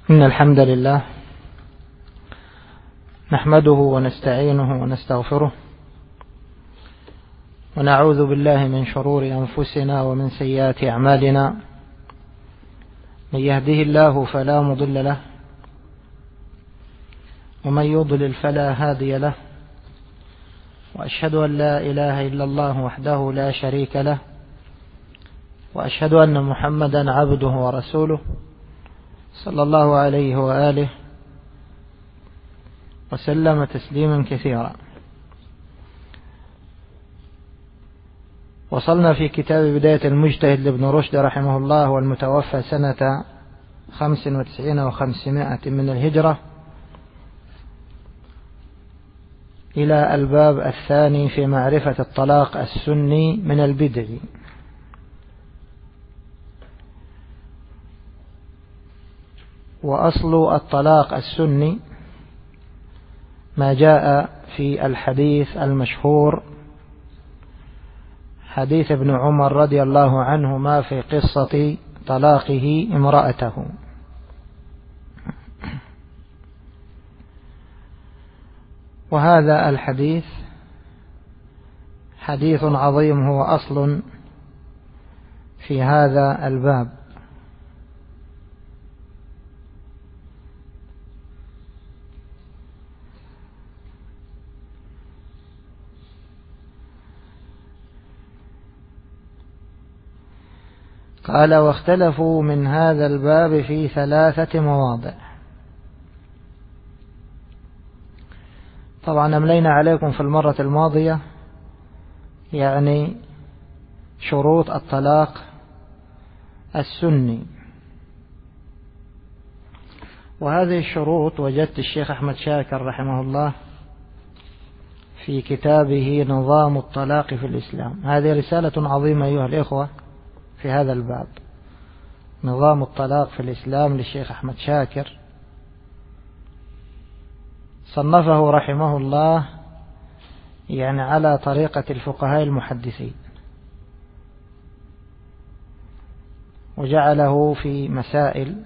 إن الحمد لله نحمده ونستعينه ونستغفره ونعوذ بالله من شرور أنفسنا ومن سيئات أعمالنا. من يهده الله فلا مضل له ومن يضلل فلا هادي له، وأشهد أن لا إله إلا الله وحده لا شريك له، وأشهد أن محمدا عبده ورسوله صلى الله عليه وآله وسلم تسليما كثيرا. وصلنا في كتاب بداية المجتهد لابن رشد رحمه الله، والمتوفى سنة 95 و500 من الهجرة، إلى الباب الثاني في معرفة الطلاق السني من البدع. وأصل الطلاق السني ما جاء في الحديث المشهور، حديث ابن عمر رضي الله عنهما في قصة طلاقه امرأته. وهذا الحديث حديث عظيم، هو أصل في هذا الباب. قال: واختلفوا من هذا الباب في 3 مواضع. طبعا أملينا عليكم في المرة الماضية شروط الطلاق السني، وهذه الشروط وجدت الشيخ أحمد شاكر رحمه الله في كتابه نظام الطلاق في الإسلام. هذه رسالة عظيمة أيها الإخوة في هذا الباب، نظام الطلاق في الإسلام للشيخ أحمد شاكر، صنفه رحمه الله على طريقة الفقهاء المحدثين، وجعله في مسائل،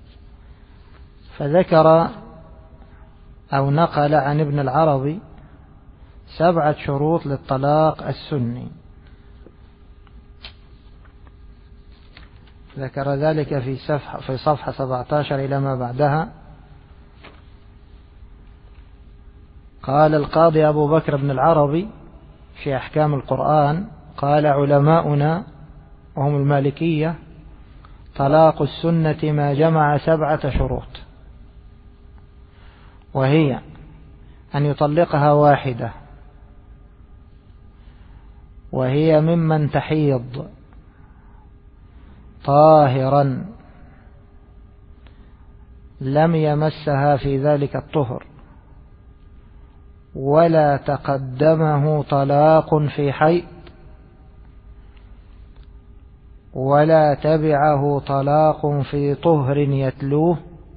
فذكر أو نقل عن ابن العربي 7 شروط للطلاق السني. ذكر ذلك في صفحة 17 إلى ما بعدها. قال القاضي أبو بكر بن العربي في أحكام القرآن: قال علماؤنا وهم المالكية: طلاق السنة ما جمع 7 شروط، وهي أن يطلقها واحدة، وهي ممن تحيض طاهرا لم يمسها في ذلك الطهر، ولا تقدمه طلاق في حيض، ولا تبعه طلاق في طهر يتلوه،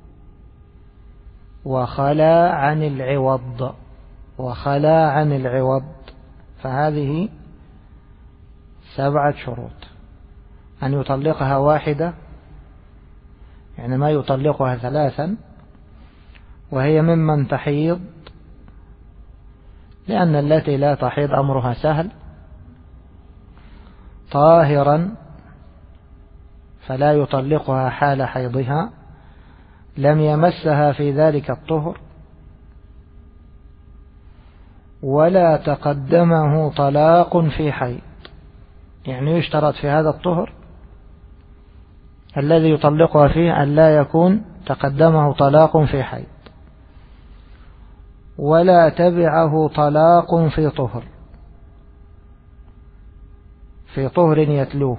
وخلا عن العوض. فهذه 7 شروط: أن يطلقها واحدة، ما يطلقها 3، وهي ممن تحيض، لأن التي لا تحيض أمرها سهل، طاهرا فلا يطلقها حال حيضها، لم يمسها في ذلك الطهر، ولا تقدمه طلاق في حيض. يشترط في هذا الطهر الذي يطلقها فيه أن لا يكون تقدمه طلاق في حيض، ولا تبعه طلاق في طهر يتلوه،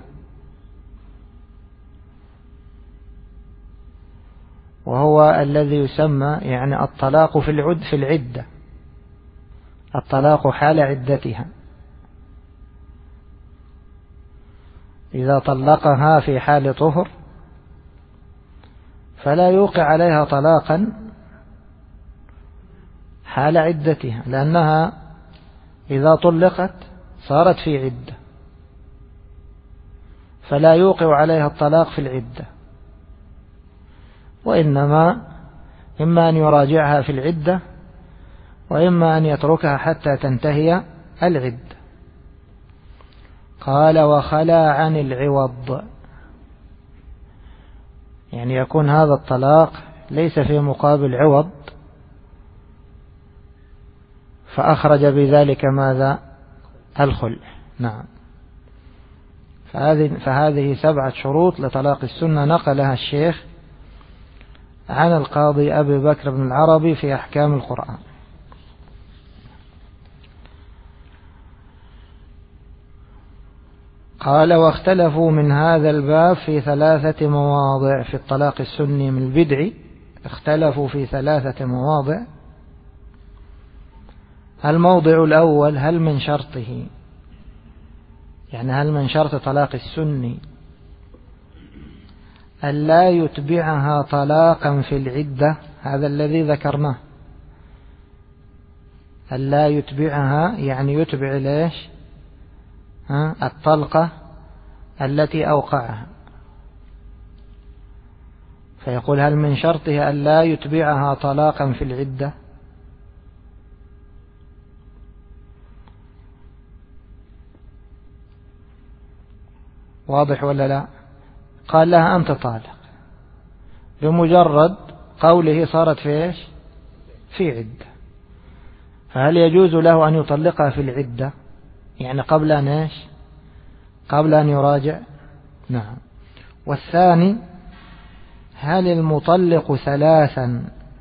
وهو الذي يسمى الطلاق في العدة، الطلاق حال عدتها. إذا طلقها في حال طهر فلا يوقع عليها طلاقا حال عدتها، لأنها إذا طلقت صارت في عدة، فلا يوقع عليها الطلاق في العدة. وإنما إما أن يراجعها في العدة وإما أن يتركها حتى تنتهي العدة. قال وخلا عن العوض، يعني يكون هذا الطلاق ليس في مقابل عوض، فأخرج بذلك ماذا؟ الخلع. نعم. فهذه 7 شروط لطلاق السنة نقلها الشيخ عن القاضي أبي بكر بن العربي في أحكام القرآن. قال واختلفوا من هذا الباب في 3 مواضع في الطلاق السني من البدع، اختلفوا في 3 مواضع. الموضع الأول هل من شرطه، يعني هل من شرط طلاق السني ألا يتبعها طلاقا في العدة، هذا الذي ذكرناه، ألا يتبعها يعني يتبع ليش الطلقة التي أوقعها، فيقول هل من شرطه ألا يتبعها طلاقا في العدة؟ واضح ولا لا؟ قال لها أنت طالق، بمجرد قوله صارت في إيش؟ في عدة. فهل يجوز له أن يطلقها في العدة، يعني قبل أن إيش؟ قبل أن يراجع؟ نعم. والثاني هل المطلق 3،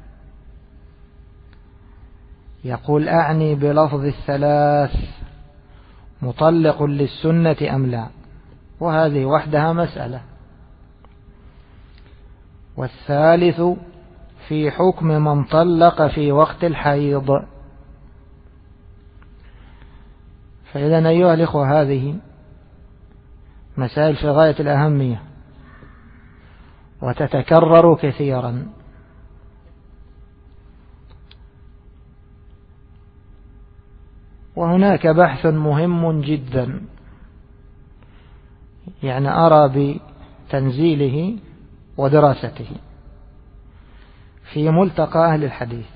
يقول أعني بلفظ 3 مطلق للسنة أم لا، وهذه وحدها مسألة. والثالث في حكم من طلق في وقت الحيض. فإذا أيها الإخوة هذه مسائل في غاية الأهمية وتتكرر كثيرا، وهناك بحث مهم جدا يعني أرى بتنزيله ودراسته في ملتقى أهل الحديث،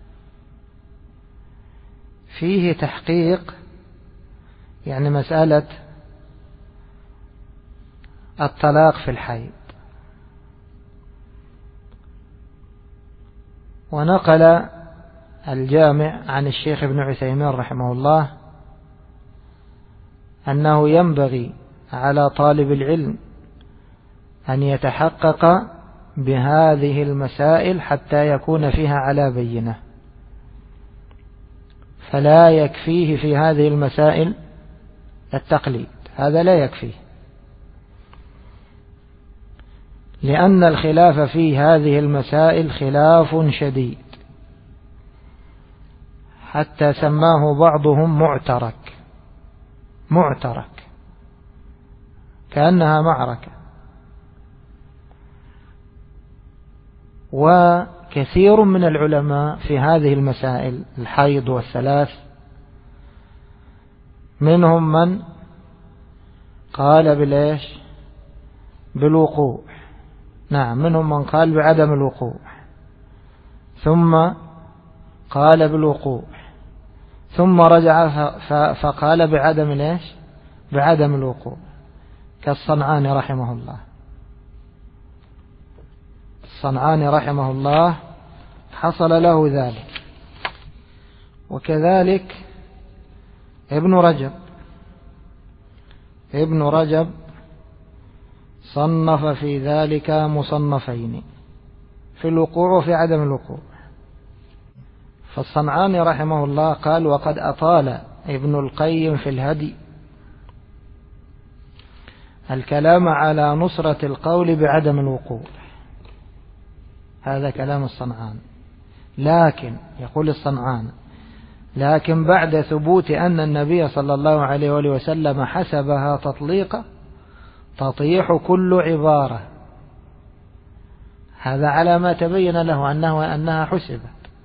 فيه تحقيق يعني مسألة الطلاق في الحيض. ونقل الجامع عن الشيخ ابن عثيمين رحمه الله أنه ينبغي على طالب العلم أن يتحقق بهذه المسائل حتى يكون فيها على بينة، فلا يكفيه في هذه المسائل التقليد، هذا لا يكفيه، لأن الخلاف في هذه المسائل خلاف شديد، حتى سماه بعضهم معترك كأنها معركة. وكثير من العلماء في هذه المسائل الحيض والثلاث منهم من قال بالإيش؟ بالوقوع. نعم، منهم من قال بعدم الوقوع، ثم قال بالوقوع، ثم رجع فقال بعدم الإيش؟ بعدم الوقوع، كالصنعاني رحمه الله. الصنعاني رحمه الله حصل له ذلك. وكذلك ابن رجب صنف في ذلك مصنفين، في الوقوع وفي عدم الوقوع. فالصنعاني رحمه الله قال وقد أطال ابن القيم في الهدي الكلام على نصرة القول بعدم الوقوع، هذا كلام الصنعاني. لكن يقول الصنعاني لكن بعد ثبوت أن النبي صلى الله عليه وآله وسلم حسبها تطليقا تطيح كل عبارة، هذا على ما تبين له أنها حسبت،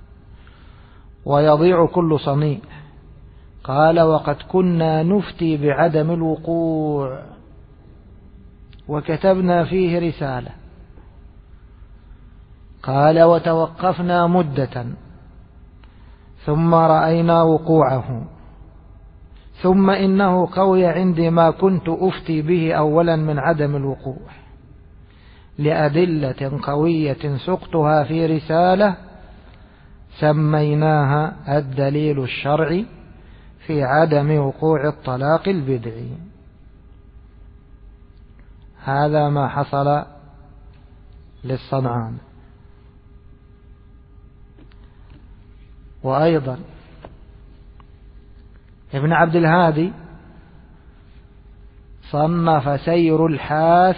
ويضيع كل صنيع. قال وقد كنا نفتي بعدم الوقوع وكتبنا فيه رسالة قال وتوقفنا مدة ثم رأينا وقوعه، ثم إنه قوي عندي ما كنت أفتي به أولا من عدم الوقوع لأدلة قوية سقتها في رسالة سميناها الدليل الشرعي في عدم وقوع الطلاق البدعي. هذا ما حصل للصنعاني. وأيضا ابن عبد الهادي صنف سير الحاث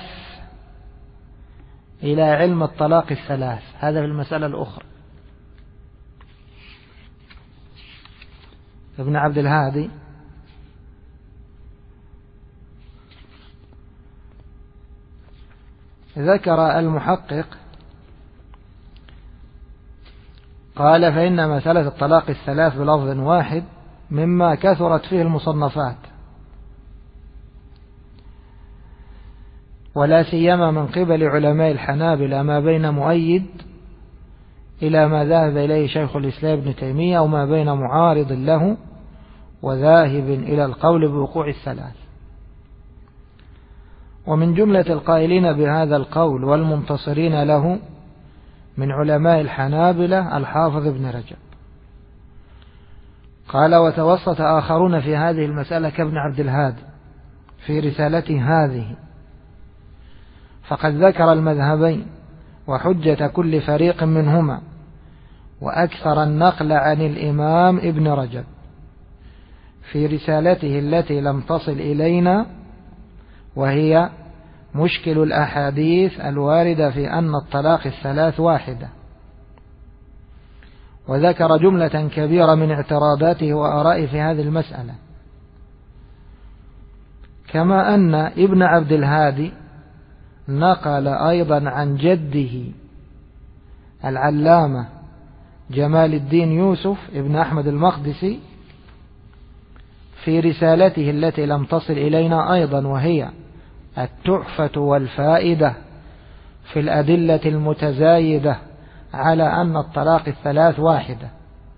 إلى علم الطلاق الثلاث، هذا في المسألة الأخرى. ابن عبد الهادي ذكر المحقق قال فإن مسألة الطلاق الثلاث بلفظ واحد مما كثرت فيه المصنفات، ولا سيما من قبل علماء الحنابلة ما بين مؤيد إلى ما ذهب إليه شيخ الإسلام ابن تيمية، أو ما بين معارض له وذاهب إلى القول بوقوع الثلاث. ومن جملة القائلين بهذا القول والمنتصرين له من علماء الحنابلة الحافظ ابن رجب. قال وتوسط آخرون في هذه المسألة كابن عبد الهادي في رسالته هذه، فقد ذكر المذهبين وحجة كل فريق منهما، وأكثر النقل عن الإمام ابن رجب في رسالته التي لم تصل إلينا، وهي مشكل الأحاديث الواردة في أن الطلاق الثلاث واحدة، وذكر جملة كبيرة من اعتراضاته وآرائه في هذه المسألة. كما أن ابن عبد الهادي نقل أيضا عن جده العلامة جمال الدين يوسف ابن أحمد المقدسي في رسالته التي لم تصل إلينا أيضا، وهي التحفة والفائدة في الأدلة المتزايدة على أن الطلاق الثلاث واحدة.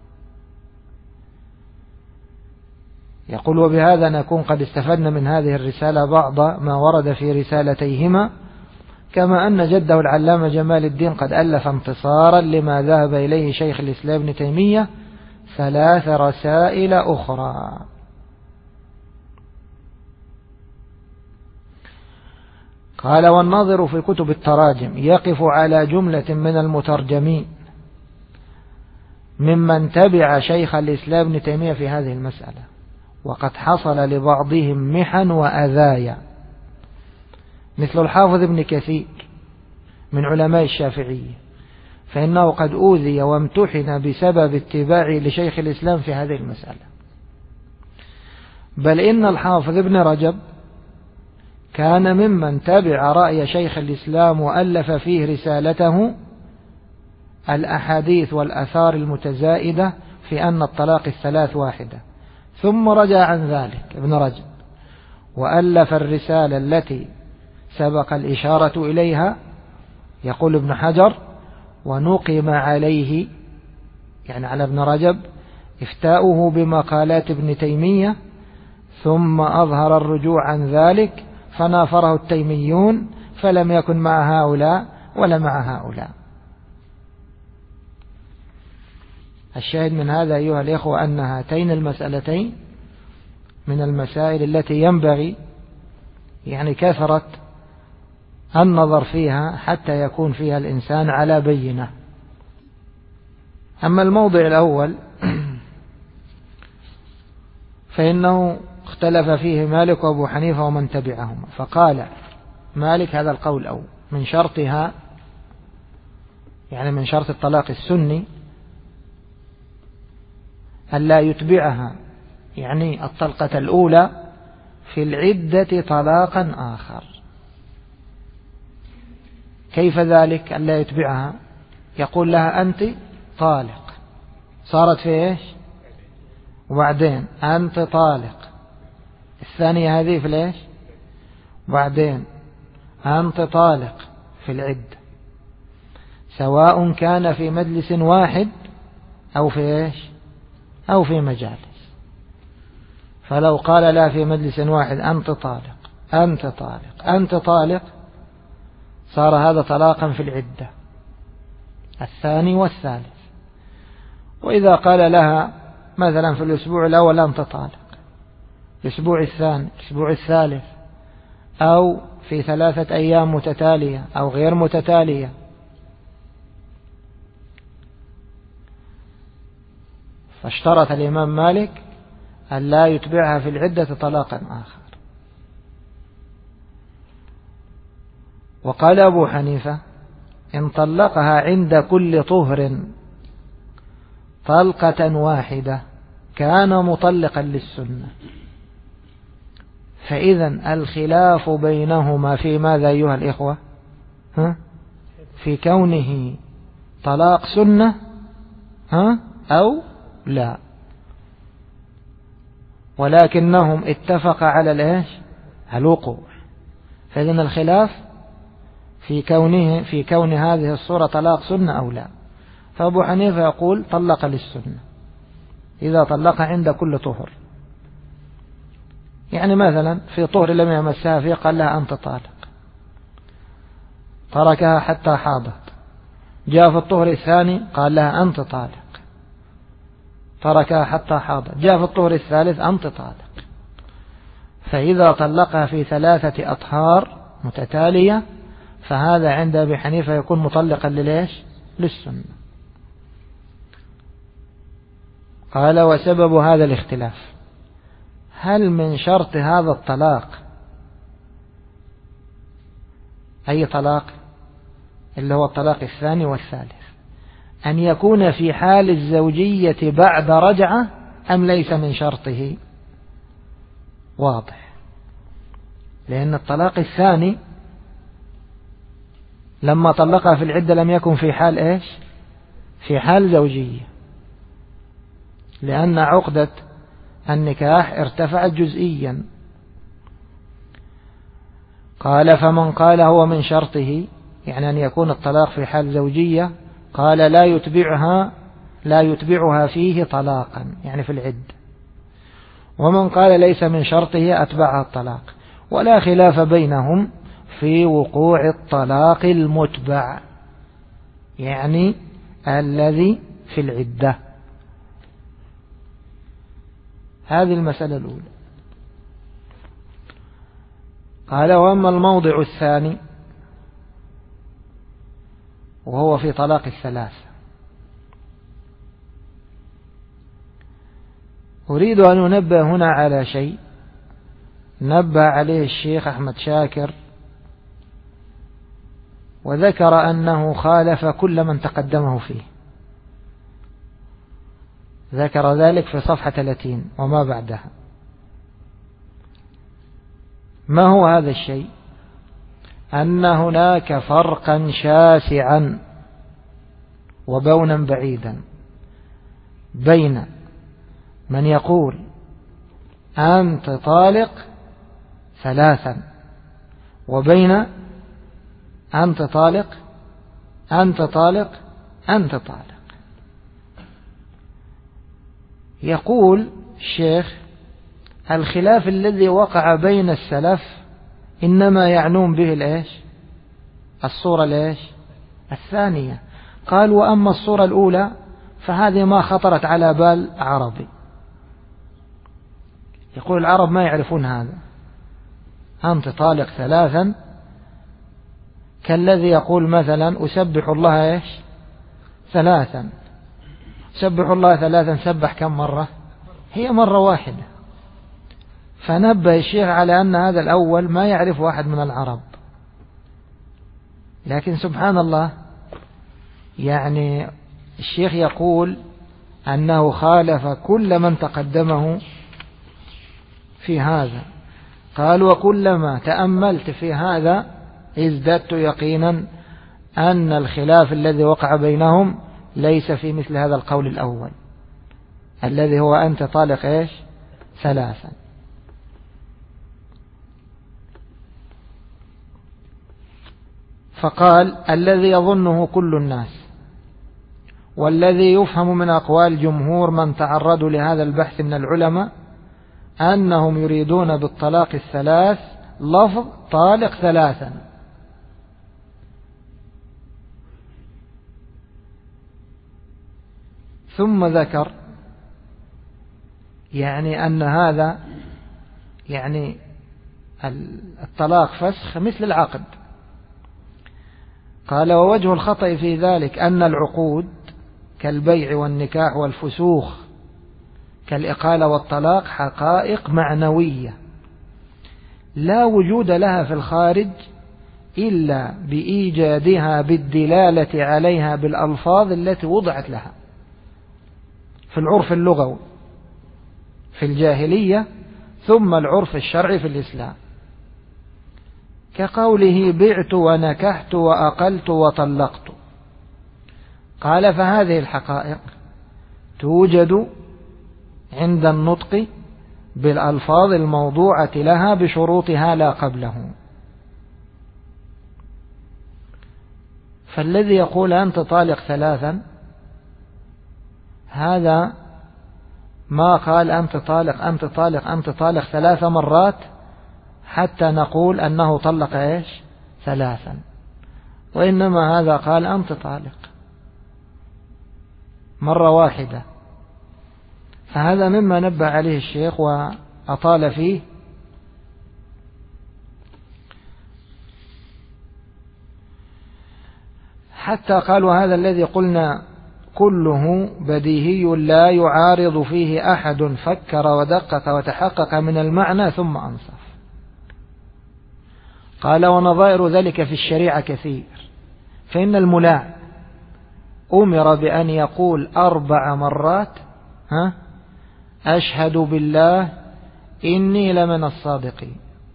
يقول وبهذا نكون قد استفدنا من هذه الرسالة بعض ما ورد في رسالتيهما، كما أن جده العلامة جمال الدين قد ألف انتصارا لما ذهب إليه شيخ الإسلام ابن تيمية 3 رسائل أخرى. قال والناظر في كتب التراجم يقف على جملة من المترجمين ممن تبع شيخ الإسلام ابن تيمية في هذه المسألة، وقد حصل لبعضهم محن وأذايا، مثل الحافظ ابن كثير من علماء الشافعية، فإنه قد أوذي وامتحن بسبب اتباعه لشيخ الإسلام في هذه المسألة. بل إن الحافظ ابن رجب كان ممن تبع رأي شيخ الإسلام وألف فيه رسالته الأحاديث والأثار المتزائدة في أن الطلاق الثلاث واحدة، ثم رجع عن ذلك ابن رجب وألف الرسالة التي سبق الإشارة إليها. يقول ابن حجر ونقم عليه، يعني على ابن رجب، إفتاؤه بمقالات ابن تيمية، ثم أظهر الرجوع عن ذلك فنافره التيميون، فلم يكن مع هؤلاء ولا مع هؤلاء. الشاهد من هذا أيها الإخوة أن هاتين المسألتين من المسائل التي ينبغي يعني كثرة النظر فيها حتى يكون فيها الإنسان على بينة. أما الموضع الأول فإنه اختلف فيه مالك وأبو حنيفة ومن تبعهما. فقال مالك هذا القول الأول من شرطها، يعني من شرط الطلاق السني، ألا يتبعها يعني الطلقة الأولى في العدة طلاقا آخر. كيف ذلك ألا يتبعها؟ يقول لها أنت طالق، صارت في إيش؟ وبعدين أنت طالق، الثانية هذه في ليش؟ وبعدين أنت طالق في العدة. سواء كان في مجلس واحد أو في إيش أو في مجالس. فلو قال لا في مجلس واحد أنت طالق أنت طالق أنت طالق، صار هذا طلاقا في العدة الثاني والثالث. وإذا قال لها مثلا في الأسبوع الأول أنت طالق، الأسبوع الثاني الأسبوع الثالث، أو في 3 أيام متتالية أو غير متتالية، فاشترط الإمام مالك أن لا يتبعها في العدة طلاقا آخر. وقال أبو حنيفة إن طلقها عند كل طهر طلقة واحدة كان مطلقا للسنة. فإذا الخلاف بينهما في ماذا أيها الإخوة؟ في كونه طلاق سنة أو لا، ولكنهم اتفق على الإيش الوقوع. فإذن الخلاف في كون هذه الصورة طلاق سنة أو لا. فأبو حنيفة يقول طلق للسنة إذا طلق عند كل طهر، يعني مثلا في طهر لم يمسها فيه قال لها أنت طالق، تركها حتى حاضت، جاء في الطهر الثاني قال لها أنت طالق، تركها حتى حاضت، جاء في الطهر الثالث أنت طالق. فإذا طلقها في 3 أطهار متتالية فهذا عند أبي حنيفة يكون مطلقا لليش للسنة. قال وسبب هذا الاختلاف هل من شرط هذا الطلاق أي طلاق اللي هو الطلاق الثاني والثالث أن يكون في حال الزوجية بعد رجعة أم ليس من شرطه؟ واضح، لأن الطلاق الثاني لما طلقها في العدة لم يكن في حال إيش في حال زوجية، لأن عقدة النكاح ارتفعت جزئيا. قال فمن قال هو من شرطه يعني أن يكون الطلاق في حال زوجية قال لا يتبعها فيه طلاقا يعني في العدة. ومن قال ليس من شرطه أتبعها الطلاق. ولا خلاف بينهم في وقوع الطلاق المتبع يعني الذي في العدة. هذه المسألة الأولى. قال وأما الموضع الثاني وهو في طلاق الثلاث، أريد أن أنبه هنا على شيء نبه عليه الشيخ أحمد شاكر وذكر أنه خالف كل من تقدمه فيه، ذكر ذلك في صفحة 30 وما بعدها. ما هو هذا الشيء؟ أن هناك فرقا شاسعا وبونا بعيدا بين من يقول أنت طالق 3 وبين أنت طالق أنت طالق أنت طالق. يقول الشيخ الخلاف الذي وقع بين السلف إنما يعنون به الإيش الصورة الإيش الثانية. قال وأما الصورة الأولى فهذه ما خطرت على بال عربي. يقول العرب ما يعرفون هذا، أنت طالق 3 كالذي يقول مثلا أسبح الله إيش 3، سبح الله 3 سبح كم مرة؟ هي مرة واحدة. فنبه الشيخ على أن هذا الأول ما يعرف واحد من العرب، لكن سبحان الله يعني الشيخ يقول أنه خالف كل من تقدمه في هذا. قال وكلما تأملت في هذا ازددت يقينا أن الخلاف الذي وقع بينهم ليس في مثل هذا القول الأول الذي هو أنت طالق إيش 3. فقال الذي يظنه كل الناس والذي يفهم من أقوال جمهور من تعرضوا لهذا البحث من العلماء أنهم يريدون بالطلاق الثلاث لفظ طالق ثلاثا. ثم ذكر أن هذا الطلاق فسخ مثل العقد. قال ووجه الخطأ في ذلك أن العقود كالبيع والنكاح والفسوخ كالإقالة والطلاق حقائق معنوية لا وجود لها في الخارج إلا بإيجادها بالدلالة عليها بالألفاظ التي وضعت لها في العرف اللغوي في الجاهلية ثم العرف الشرعي في الإسلام، كقوله بعت ونكحت وأقلت وطلقت. قال فهذه الحقائق توجد عند النطق بالألفاظ الموضوعة لها بشروطها لا قبله. فالذي يقول أنت طالق ثلاثا هذا ما قال أنت طالق أنت طالق أنت طالق 3 مرات حتى نقول أنه طلق ثلاثا، وإنما هذا قال أنت طالق مرة واحدة. فهذا مما نبه عليه الشيخ وأطال فيه. حتى قالوا هذا الذي قلنا كله بديهي لا يعارض فيه أحد فكر ودقق وتحقق من المعنى ثم أنصف. قال ونظائر ذلك في الشريعة كثير، فإن الملاع أمر بأن يقول 4 مرات أشهد بالله إني لمن الصادقين.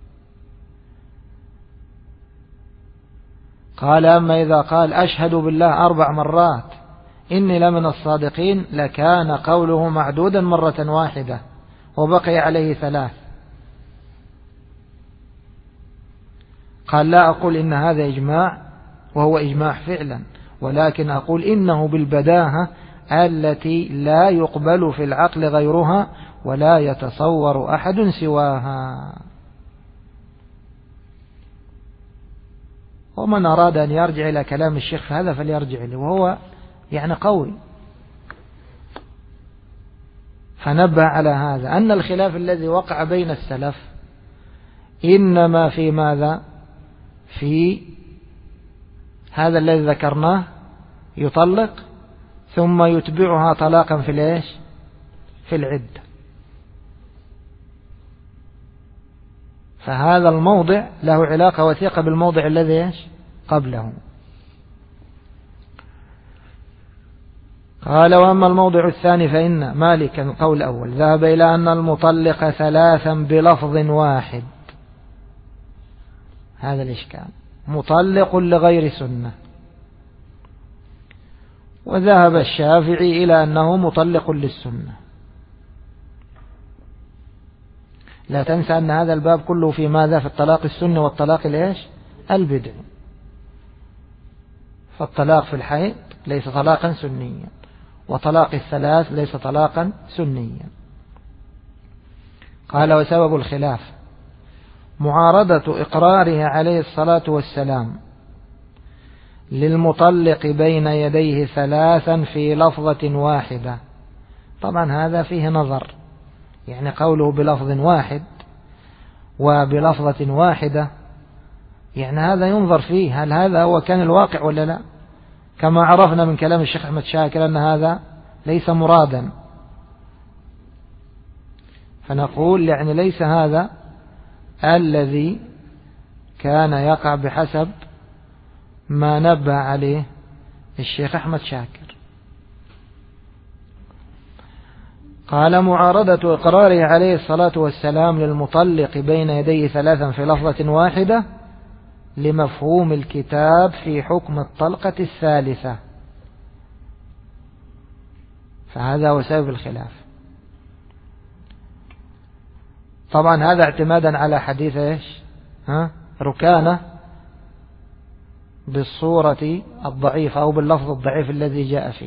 قال أما إذا قال أشهد بالله 4 مرات إني لمن الصادقين لكان قوله معدودا مرة واحدة وبقي عليه 3. قال لا أقول إن هذا إجماع وهو إجماع فعلا، ولكن أقول إنه بالبداهة التي لا يقبل في العقل غيرها ولا يتصور أحد سواها. ومن أراد أن يرجع إلى كلام الشيخ فهذا فليرجع له، وهو قوي. فنبه على هذا أن الخلاف الذي وقع بين السلف إنما في ماذا؟ في هذا الذي ذكرناه يطلق ثم يتبعها طلاقا في العدة. فهذا الموضع له علاقة وثيقة بالموضع الذي قبله. قال وأما الموضع الثاني فإن مالكا القول الأول ذهب إلى أن المطلق 3 بلفظ واحد. هذا الإشكال مطلق لغير سنة. وذهب الشافعي إلى أنه مطلق للسنة. لا تنسى أن هذا الباب كله في ماذا؟ في الطلاق السنة والطلاق البدعي. فالطلاق في الحيض ليس طلاقا سنيا، وطلاق الثلاث ليس طلاقا سنيا. قال وسبب الخلاف معارضة إقراره عليه الصلاة والسلام للمطلق بين يديه 3 في لفظة واحدة. طبعا هذا فيه نظر، قوله بلفظ واحد وبلفظة واحدة هذا ينظر فيه، هل هذا هو كان الواقع ولا لا؟ كما عرفنا من كلام الشيخ أحمد شاكر أن هذا ليس مرادا. فنقول ليس هذا الذي كان يقع بحسب ما نبه عليه الشيخ أحمد شاكر. قال معارضة إقراره عليه الصلاة والسلام للمطلق بين يديه 3 في لفظة واحدة لمفهوم الكتاب في حكم الطلقة الثالثة. فهذا هو سبب الخلاف. طبعا هذا اعتمادا على حديث ركانة بالصورة الضعيفة أو باللفظ الضعيف الذي جاء فيه.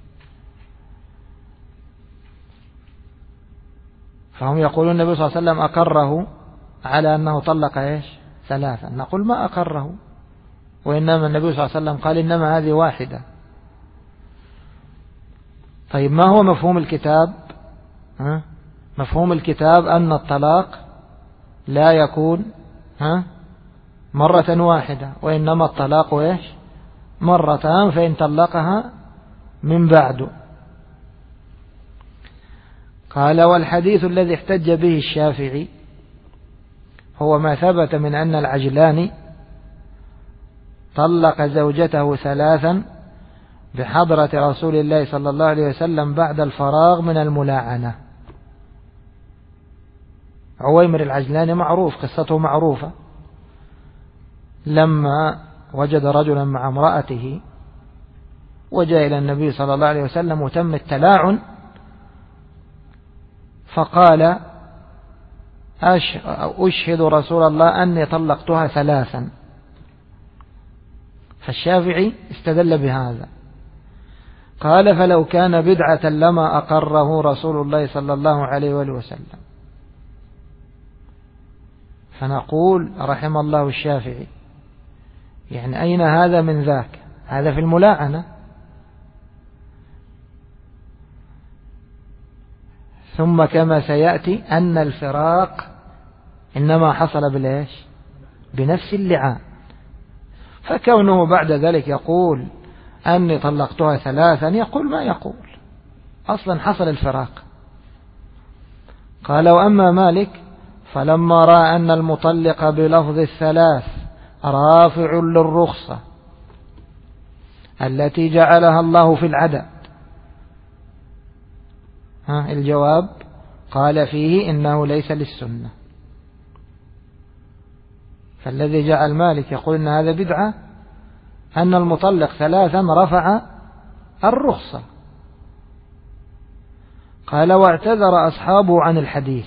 فهم يقولون النبي صلى الله عليه وسلم أقره على أنه طلق إيش 3. نقول ما أقره، وإنما النبي صلى الله عليه وسلم قال إنما هذه واحدة. طيب ما هو مفهوم الكتاب؟ مفهوم الكتاب أن الطلاق لا يكون مرة واحدة، وإنما الطلاق إيش مرتان، فإن طلقها من بعد. قال والحديث الذي احتج به الشافعي هو ما ثبت من أن العجلاني طلق زوجته 3 بحضرة رسول الله صلى الله عليه وسلم بعد الفراغ من الملاعنة. عويمر العجلاني معروف، قصته معروفة، لما وجد رجلا مع امرأته وجاء إلى النبي صلى الله عليه وسلم وتم التلاعن، فقال أشهد رسول الله أني طلقتها 3. فالشافعي استدل بهذا، قال فلو كان بدعة لما أقره رسول الله صلى الله عليه وآله وسلم. فنقول رحم الله الشافعي، يعني أين هذا من ذاك؟ هذا في الملاعنة. ثم كما سيأتي أن الفراق إنما حصل بالإيش؟ بنفس اللعان. فكونه بعد ذلك يقول أني طلقتها 3 يقول ما يقول، أصلا حصل الفراق. قال وأما مالك فلما رأى أن المطلق بلفظ 3 رافع للرخصة التي جعلها الله في العدد، الجواب قال فيه إنه ليس للسنة. فالذي جعل مالك يقول إن هذا بدعة أن المطلق 3 رفع الرخصة. قال واعتذر أصحابه عن الحديث،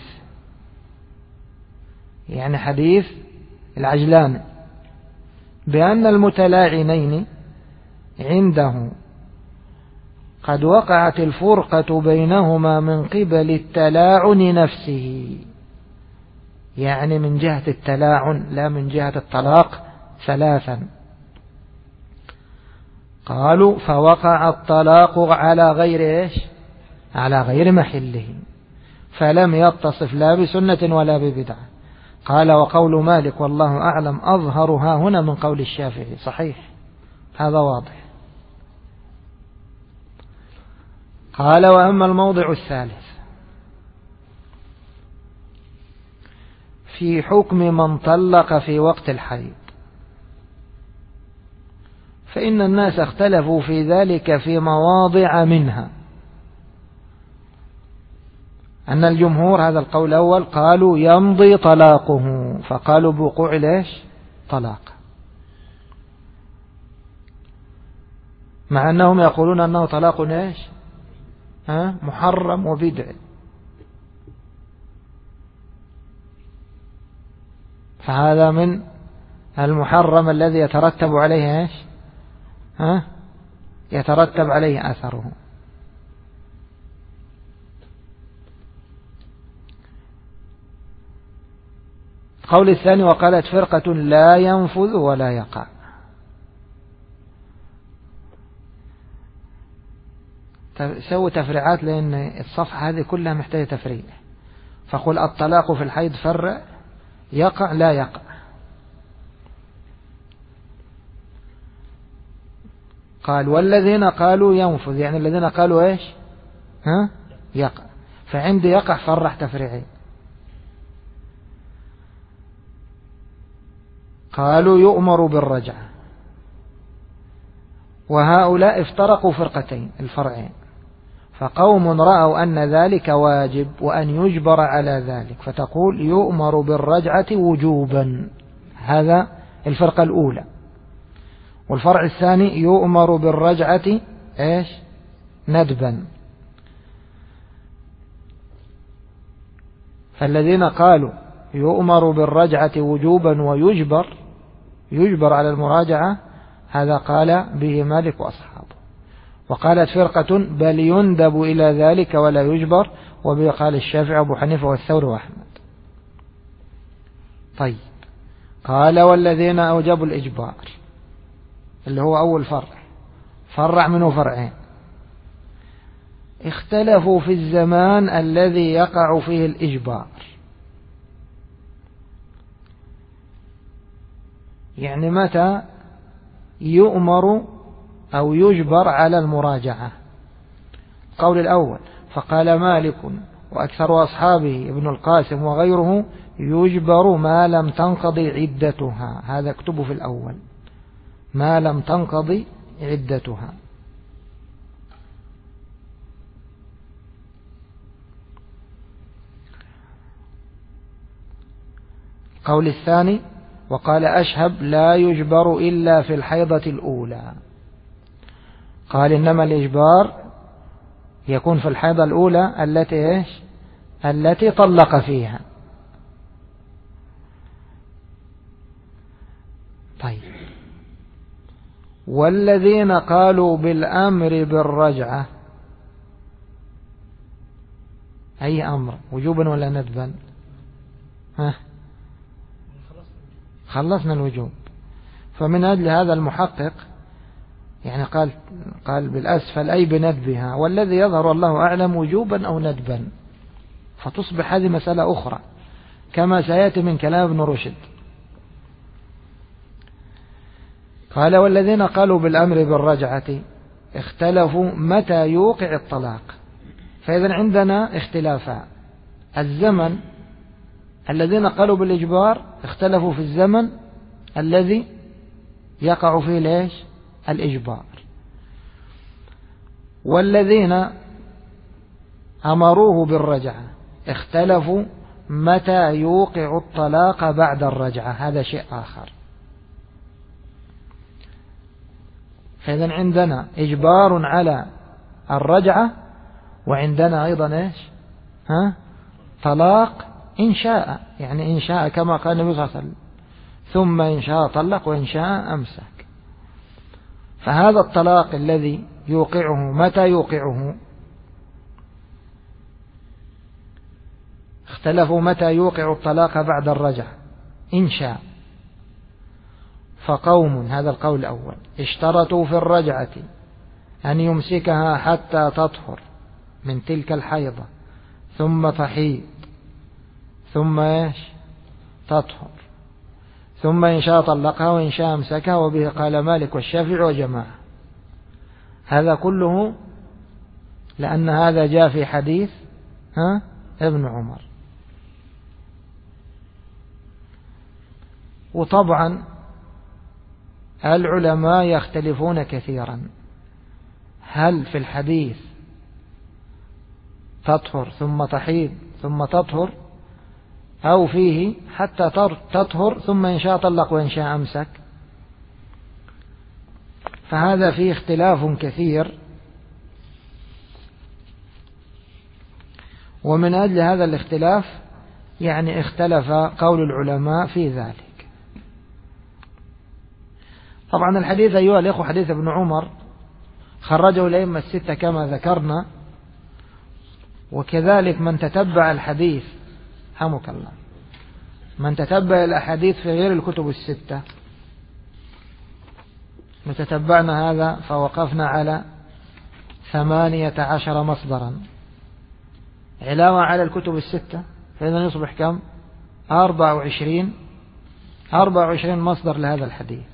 يعني حديث العجلان، بأن المتلاعنين عنده قد وقعت الفرقة بينهما من قبل التلاعن نفسه، يعني من جهة التلاعن لا من جهة الطلاق 3. قالوا فوقع الطلاق على غير إيش؟ على غير محله، فلم يتصف لا بسنة ولا ببدعة. قال وقول مالك والله أعلم أظهرها هنا من قول الشافعي. صحيح، هذا واضح. قال وأما الموضع الثالث في حكم من طلق في وقت الحيض، فإن الناس اختلفوا في ذلك في مواضع منها. أن الجمهور هذا القول الأول قالوا يمضي طلاقه، فقالوا بوقوع ليش طلاق، مع أنهم يقولون أنه طلاق ليش محرم وبدع. فهذا من المحرم الذي يترتب عليه ايش؟ يترتب عليه أثره. القول الثاني وقالت فرقة لا ينفذ ولا يقع. سووا تفريعات لأن الصفحة هذه كلها محتاجة تفريع. فقل الطلاق في الحيض فرع، يقع لا يقع. قال والذين قالوا ينفذ، يعني الذين قالوا ايش يقع. فعندي يقع فرح تفريعين. قالوا يؤمر بالرجعة، وهؤلاء افترقوا فرقتين الفرعين، فقوم رأوا أن ذلك واجب وأن يجبر على ذلك، فتقول يؤمر بالرجعة وجوبا، هذا الفرقة الأولى. والفرع الثاني يؤمر بالرجعة ايش ندبا. فالذين قالوا يؤمر بالرجعة وجوبا ويجبر على المراجعة، هذا قال به مالك وأصحابه. وقالت فرقة بل يندب إلى ذلك ولا يجبر، وبه قال الشافعي وأبو حنيفة والثوري وأحمد. طيب، قال والذين أوجبوا الإجبار اللي هو أول فرع منه فرعين، اختلفوا في الزمان الذي يقع فيه الإجبار. يعني متى يؤمر أو يجبر على المراجعة. القول الأول فقال مالك وأكثر أصحابه ابن القاسم وغيره يجبر ما لم تنقضي عدتها. هذا اكتبه في الأول، ما لم تنقضي عدتها. القول الثاني وقال أشهب لا يجبر إلا في الحيضة الأولى. قال إنما الإجبار يكون في الحيضة الأولى التي طلق فيها. طيب، والذين قالوا بالأمر بالرجعة، أي أمر، وجوبا ولا ندبا؟ خلصنا الوجوب. فمن أجل هذا المحقق يعني قال بالأسفل أي بندبها، والذي يظهر الله أعلم وجوبا أو ندبا، فتصبح هذه مسألة أخرى كما سيأتي من كلام ابن رشد. قال والذين قالوا بالأمر بالرجعة اختلفوا متى يوقع الطلاق. فإذا عندنا اختلافا. الزمن الذين قالوا بالإجبار اختلفوا في الزمن الذي يقع فيه الإجبار. والذين أمروه بالرجعة اختلفوا متى يوقع الطلاق بعد الرجعة، هذا شيء آخر. فإذا عندنا إجبار على الرجعة، وعندنا أيضا طلاق إن شاء، يعني إن شاء كما قال النبي صلى الله عليه وسلم ثم إن شاء طلق وإن شاء أمسك. فهذا الطلاق الذي يوقعه متى يوقعه؟ اختلفوا متى يوقع الطلاق بعد الرجعة إن شاء. فقوم، هذا القول الأول، اشترطوا في الرجعة أن يمسكها حتى تطهر من تلك الحيضة ثم تحيض ثم تطهر ثم إن شاء طلقها وإن شاء أمسكها، وبه قال مالك والشافعي وجماعة. هذا كله لأن هذا جاء في حديث ابن عمر. وطبعا العلماء يختلفون كثيرا، هل في الحديث تطهر ثم تحيض ثم تطهر، أو فيه حتى تطهر ثم إن شاء طلق وإن شاء أمسك. فهذا فيه اختلاف كثير، ومن أجل هذا الاختلاف يعني اختلف قول العلماء في ذلك. طبعا الحديث أيها الإخوة حديث ابن عمر خرجه الأئمة الستة كما ذكرنا، وكذلك من تتبع الحديث حمك الله، من تتبع الأحاديث في غير الكتب الستة، نتتبعنا هذا فوقفنا على 18 مصدرا علاوة على الكتب الستة، فإذا يصبح كم؟ 24 مصدر لهذا الحديث.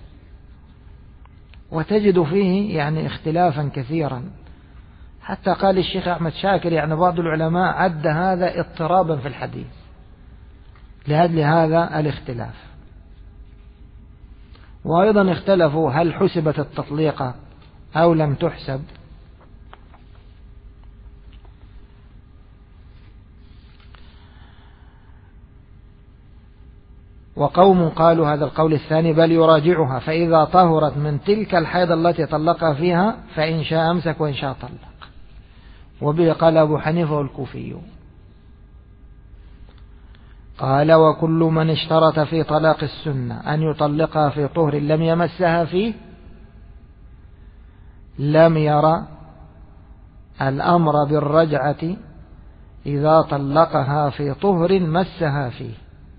وتجد فيه يعني اختلافا كثيرا، حتى قال الشيخ أحمد شاكر يعني بعض العلماء عد هذا اضطرابا في الحديث لأجل هذا الاختلاف. وأيضا اختلفوا هل حسبت التطليقة أو لم تحسب. وقوم قالوا هذا القول الثاني بل يراجعها، فإذا طهرت من تلك الحيض التي طلقها فيها فإن شاء أمسك وإن شاء طلق، وبه قال أبو حنيفة والكوفي. قال وكل من اشترط في طلاق السنة أن يطلقها في طهر لم يمسها فيه لم ير الأمر بالرجعة إذا طلقها في طهر مسها فيه.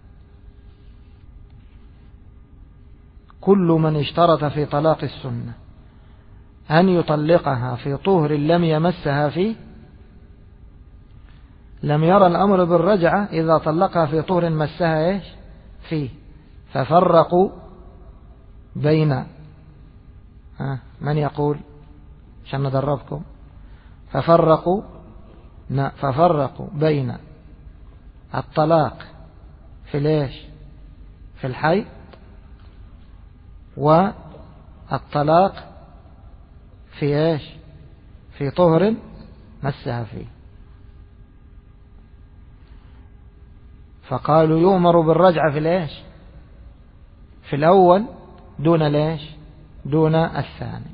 كل من اشترط في طلاق السنة أن يطلقها في طهر لم يمسها فيه لم يرى الأمر بالرجعة إذا طلقها في طهر مسها فيه. ففرقوا بين من يقول عشان ندربكم. ففرقوا بين الطلاق في الحيض والطلاق في طهر مسها فيه. فقالوا يؤمر بالرجعة في الأول دون الثاني.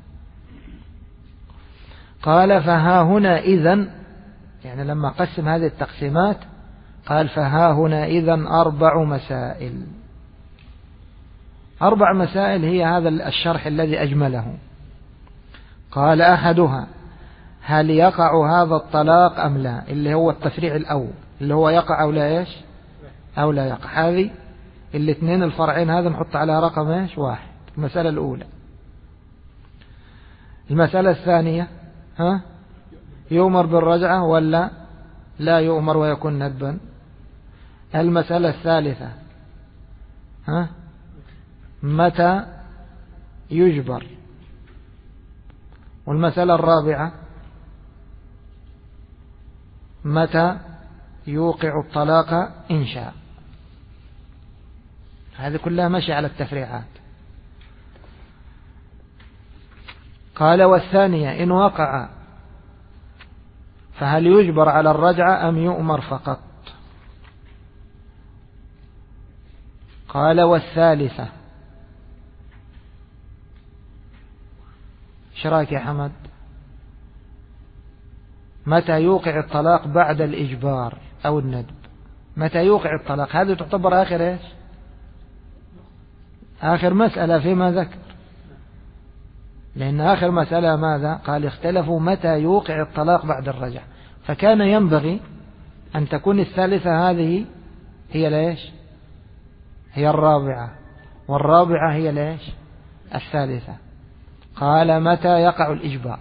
قال فها هنا إذن، يعني لما قسم هذه التقسيمات قال فها هنا إذن 4 مسائل. 4 مسائل هي هذا الشرح الذي أجمله. قال أحدها هل يقع هذا الطلاق أم لا، اللي هو التفريع الأول اللي هو يقع أو لا يقع. هذه الاثنين الفرعين هذا نحط على رقم 1. المسألة الأولى. المسألة الثانية يؤمر بالرجعة ولا لا يؤمر ويكون ندبا. المسألة الثالثة متى يجبر. والمسألة الرابعة متى يوقع الطلاق إن شاء. هذه كلها ماشية على التفريعات. قال والثانية إن وقع فهل يجبر على الرجعة أم يؤمر فقط. قال والثالثة. ايش رايك يا حمد؟ متى يوقع الطلاق بعد الإجبار أو الندب. متى يوقع الطلاق هذه تعتبر آخر مسألة فيما ذكر، لأن آخر مسألة ماذا قال اختلفوا متى يوقع الطلاق بعد الرجعة. فكان ينبغي أن تكون الثالثة هذه هي هي الرابعة، والرابعة هي الثالثة. قال متى يقع الإجبار.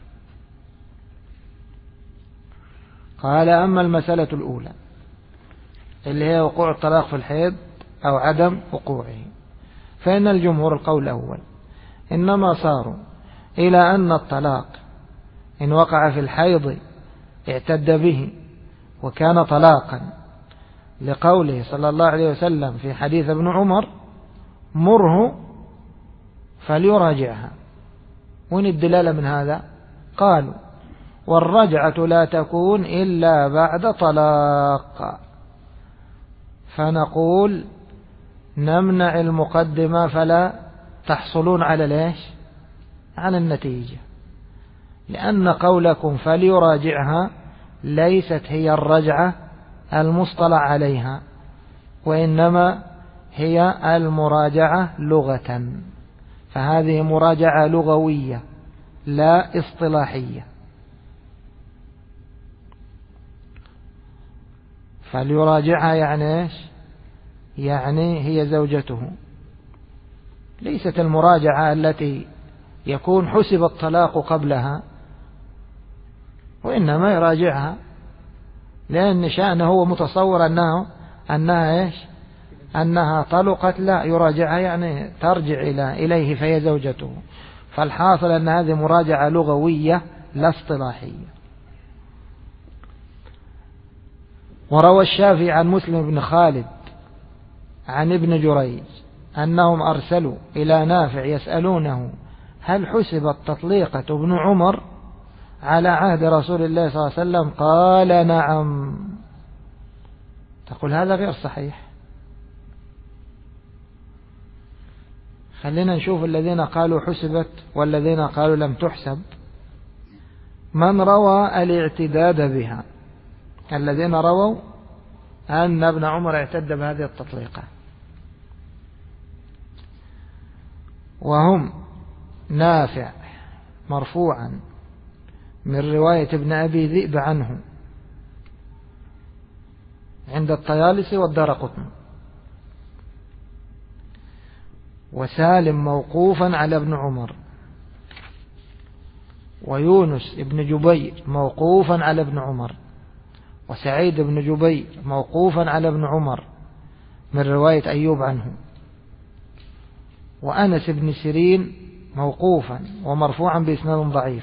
قال أما المسألة الأولى اللي هي وقوع الطلاق في الحيض أو عدم وقوعه، فإن الجمهور القول الأول إنما صاروا إلى أن الطلاق إن وقع في الحيض اعتد به وكان طلاقا، لقوله صلى الله عليه وسلم في حديث ابن عمر مره فليراجعها. وين الدلالة من هذا؟ قالوا والرجعة لا تكون إلا بعد طلاق، فنقول نمنع المقدمة فلا تحصلون على على النتيجة، لأن قولكم فليراجعها ليست هي الرجعة المصطلح عليها، وإنما هي المراجعة لغة، فهذه مراجعة لغوية لا اصطلاحية. فليراجعها يعني هي زوجته، ليست المراجعة التي يكون حسب الطلاق قبلها، وإنما يراجعها لأن شأنه هو متصور أنها طلقت. لا، يراجعها يعني ترجع إليه فهي زوجته. فالحاصل أن هذه مراجعة لغوية لا اصطلاحية. وروى الشافعي عن مسلم بن خالد عن ابن جريج أنهم أرسلوا إلى نافع يسألونه هل حسبت تطليقة ابن عمر على عهد رسول الله صلى الله عليه وسلم؟ قال نعم. تقول هذا غير صحيح. خلينا نشوف الذين قالوا حسبت والذين قالوا لم تحسب. من روى الاعتداد بها، الذين رووا أن ابن عمر اعتد بهذه التطليقة، وهم نافع مرفوعا من رواية ابن أبي ذئب عنه عند الطيالسي والدارقطني، وسالم موقوفا على ابن عمر، ويونس ابن جبير موقوفا على ابن عمر، وسعيد بن جبير موقوفا على ابن عمر من رواية أيوب عنه، وأنس بن سيرين موقوفا ومرفوعا بإسناد ضعيف،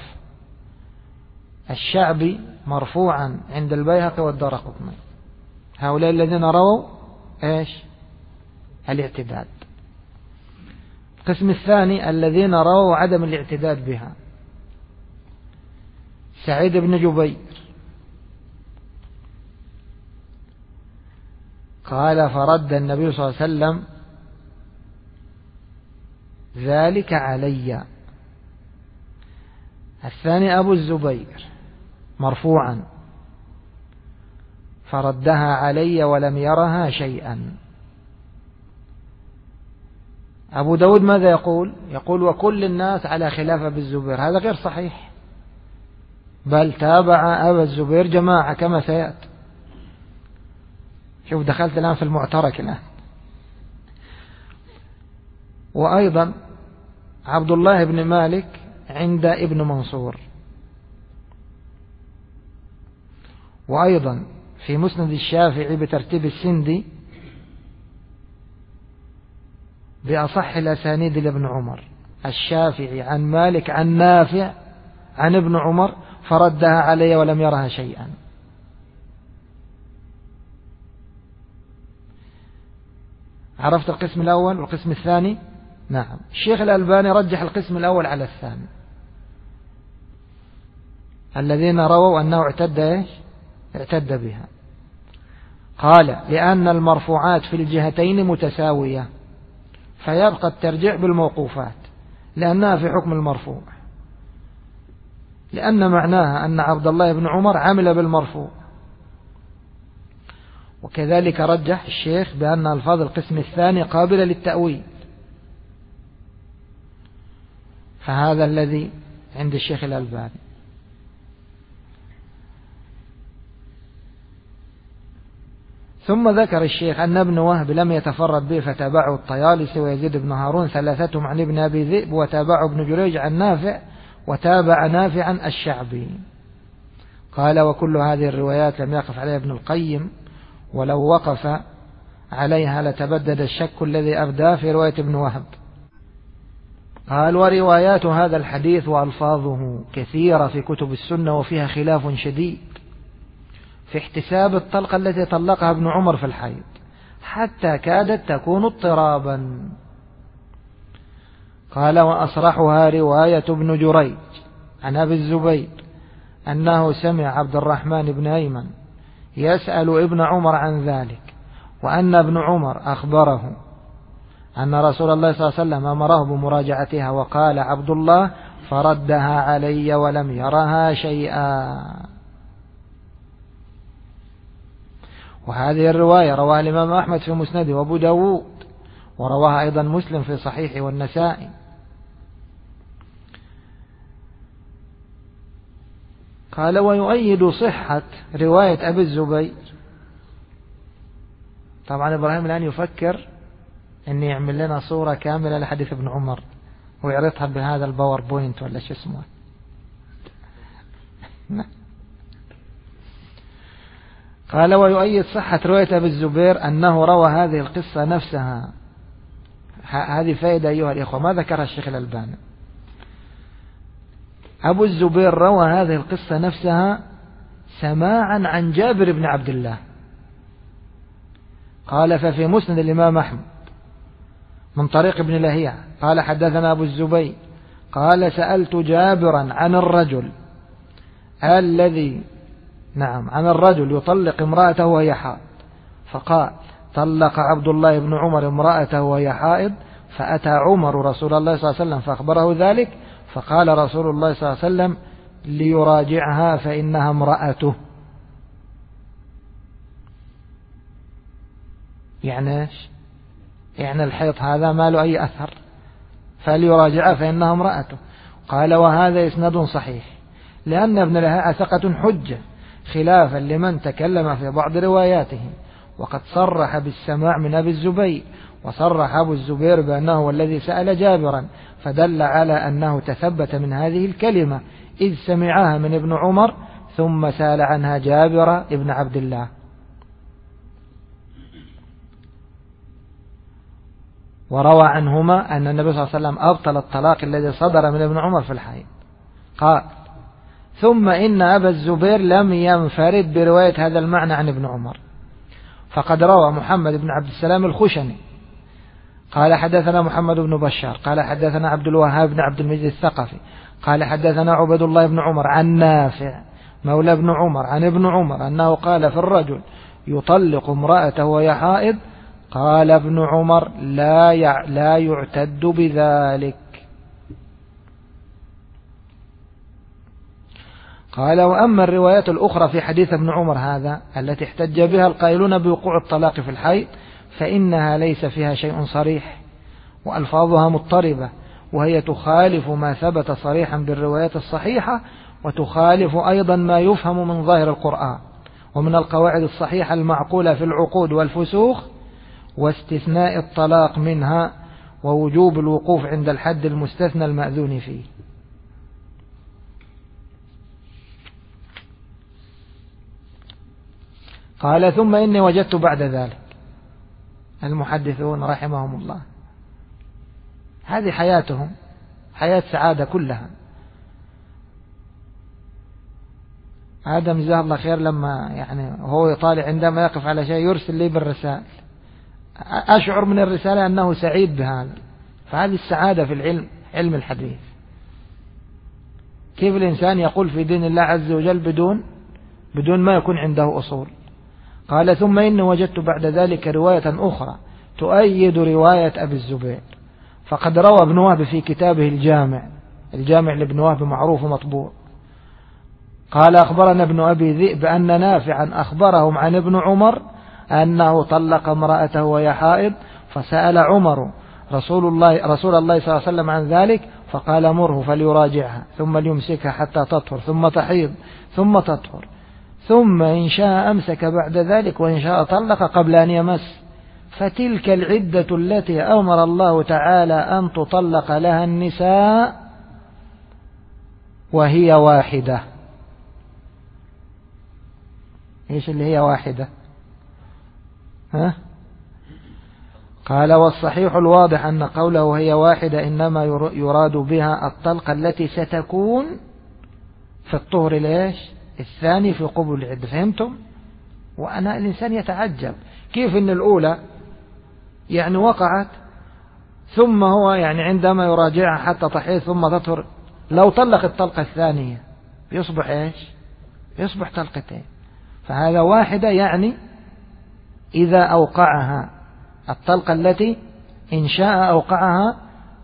الشعبي مرفوعا عند البيهقي والدارقطني. هؤلاء الذين رووا ايش؟ الاعتداد. القسم الثاني الذين رووا عدم الاعتداد بها: سعيد بن جبير قال فرد النبي صلى الله عليه وسلم ذلك علي. الثاني أبو الزبير مرفوعا فردها علي ولم يرها شيئا. أبو داود ماذا يقول؟ يقول وكل الناس على خلاف أبي الزبير. هذا غير صحيح، بل تابع أبا الزبير جماعة كما سيأتي. شوف دخلت الآن في المعترك الآن. وأيضا عبد الله بن مالك عند ابن منصور، وأيضا في مسند الشافعي بترتيب السندي بأصح الأسانيد لابن عمر، الشافعي عن مالك عن نافع عن ابن عمر فردها علي ولم يرها شيئا. عرفت القسم الأول والقسم الثاني؟ نعم. الشيخ الألباني رجح القسم الأول على الثاني، الذين رووا أنه اعتد بها. قال لأن المرفوعات في الجهتين متساوية، فيبقى الترجيع بالموقوفات لأنها في حكم المرفوع، لأن معناها أن عبد الله بن عمر عمل بالمرفوع. وكذلك رجح الشيخ بأن ألفاظ القسم الثاني قابلة للتأويل، فهذا الذي عند الشيخ الألباني. ثم ذكر الشيخ أن ابن وهب لم يتفرد به فتابعه الطيالسي ويزيد بن هارون ثلاثتهم عن ابن أبي ذئب، وتابعه ابن جريج عن نافع، وتابع نافعا الشعبي. قال وكل هذه الروايات لم يقف عليها ابن القيم، ولو وقف عليها لتبدد الشك الذي أبداه في رواية ابن وهب. قال وروايات هذا الحديث وألفاظه كثيرة في كتب السنة، وفيها خلاف شديد في احتساب الطلقة التي طلقها ابن عمر في الحيض، حتى كادت تكون اضطرابا. قال وأصرحها رواية ابن جريج عن أبي الزبير أنه سمع عبد الرحمن بن أيمن يسأل ابن عمر عن ذلك، وأن ابن عمر أخبره أن رسول الله صلى الله عليه وسلم أمره بمراجعتها، وقال عبد الله فردها علي ولم يرها شيئا. وهذه الرواية رواها الإمام أحمد في مسنده وأبو داود، ورواها أيضا مسلم في صحيحه والنسائي. قال ويؤيد صحة رواية أبي الزبير. طبعا إبراهيم الآن يفكر أن يعمل لنا صورة كاملة لحديث ابن عمر ويعرضها بهذا الباوربوينت ولا شو اسمه. قال ويؤيد صحة رواية أبي الزبير أنه روى هذه القصة نفسها. هذه فائدة أيها الإخوة ما ذكرها الشيخ الألباني. أبو الزبير روى هذه القصة نفسها سماعا عن جابر بن عبد الله. قال ففي مسند الإمام أحمد من طريق ابن لهيعة قال حدثنا أبو الزبير قال سألت جابرا عن الرجل عن الرجل يطلق امرأته وهي حائض، فقال طلق عبد الله بن عمر امرأته وهي حائض، فأتى عمر رسول الله صلى الله عليه وسلم فأخبره ذلك، فقال رسول الله صلى الله عليه وسلم ليراجعها فإنها امرأته. يعني ايش؟ يعني الحيض هذا ما له أي أثر، فليراجعها فإنها امرأته. قال وهذا إسناد صحيح لأن ابن لهيعة ثقة حجة خلافا لمن تكلم في بعض رواياته، وقد صرح بالسماع من أبي الزبير، وصرح أبو الزبير بأنه هو الذي سأل جابرا، فدل على أنه تثبت من هذه الكلمة إذ سمعها من ابن عمر ثم سأل عنها جابر ابن عبد الله. وروى عنهما أن النبي صلى الله عليه وسلم أبطل الطلاق الذي صدر من ابن عمر في الحيض. قال ثم إن أبا الزبير لم ينفرد برواية هذا المعنى عن ابن عمر، فقد روى محمد بن عبد السلام الخشني قال حدثنا محمد بن بشار قال حدثنا عبد الوهاب بن عبد المجيد الثقفي قال حدثنا عبد الله بن عمر عن نافع مولى بن عمر عن ابن عمر أنه قال في الرجل يطلق امرأته وهي حائض، قال ابن عمر لا يعتد بذلك. قال وأما الروايات الأخرى في حديث ابن عمر هذا التي احتج بها القائلون بوقوع الطلاق في الحيض فإنها ليس فيها شيء صريح وألفاظها مضطربة، وهي تخالف ما ثبت صريحا بالروايات الصحيحة، وتخالف أيضا ما يفهم من ظاهر القرآن ومن القواعد الصحيحة المعقولة في العقود والفسوخ، واستثناء الطلاق منها ووجوب الوقوف عند الحد المستثنى المأذون فيه. قال ثم إني وجدت بعد ذلك، المحدثون رحمهم الله هذه حياتهم حياة سعادة كلها. آدم جزاه الله خير لما يعني هو يطالع عندما يقف على شيء يرسل لي بالرسائل، أشعر من الرسالة أنه سعيد بهذا، فهذه السعادة في العلم، علم الحديث. كيف الإنسان يقول في دين الله عز وجل بدون ما يكون عنده أصول. قال ثم إني وجدت بعد ذلك رواية أخرى تؤيد رواية أبي الزبير، فقد روى ابن وهب في كتابه الجامع لابن وهب معروف ومطبوع قال أخبرنا ابن أبي ذئب أن نافعا أخبرهم عن ابن عمر أنه طلق امرأته وهي حائض، فسأل عمر رسول الله صلى الله عليه وسلم عن ذلك، فقال مره فليراجعها ثم ليمسكها حتى تطهر ثم تحيض ثم تطهر، ثم إن شاء أمسك بعد ذلك وإن شاء طلق قبل أن يمس، فتلك العدة التي أمر الله تعالى أن تطلق لها النساء وهي واحدة. إيش اللي هي واحدة؟ قال والصحيح الواضح أن قوله هي واحدة إنما يراد بها الطلقة التي ستكون في الطهر الثاني في قبل العدة. فهمتم؟ وأنا الإنسان يتعجب كيف إن الأولى يعني وقعت ثم هو يعني عندما يراجعها حتى تحيض ثم تطهر، لو طلق الطلقة الثانية يصبح يصبح طلقتين. فهذا واحدة يعني إذا أوقعها الطلقة التي إن شاء أوقعها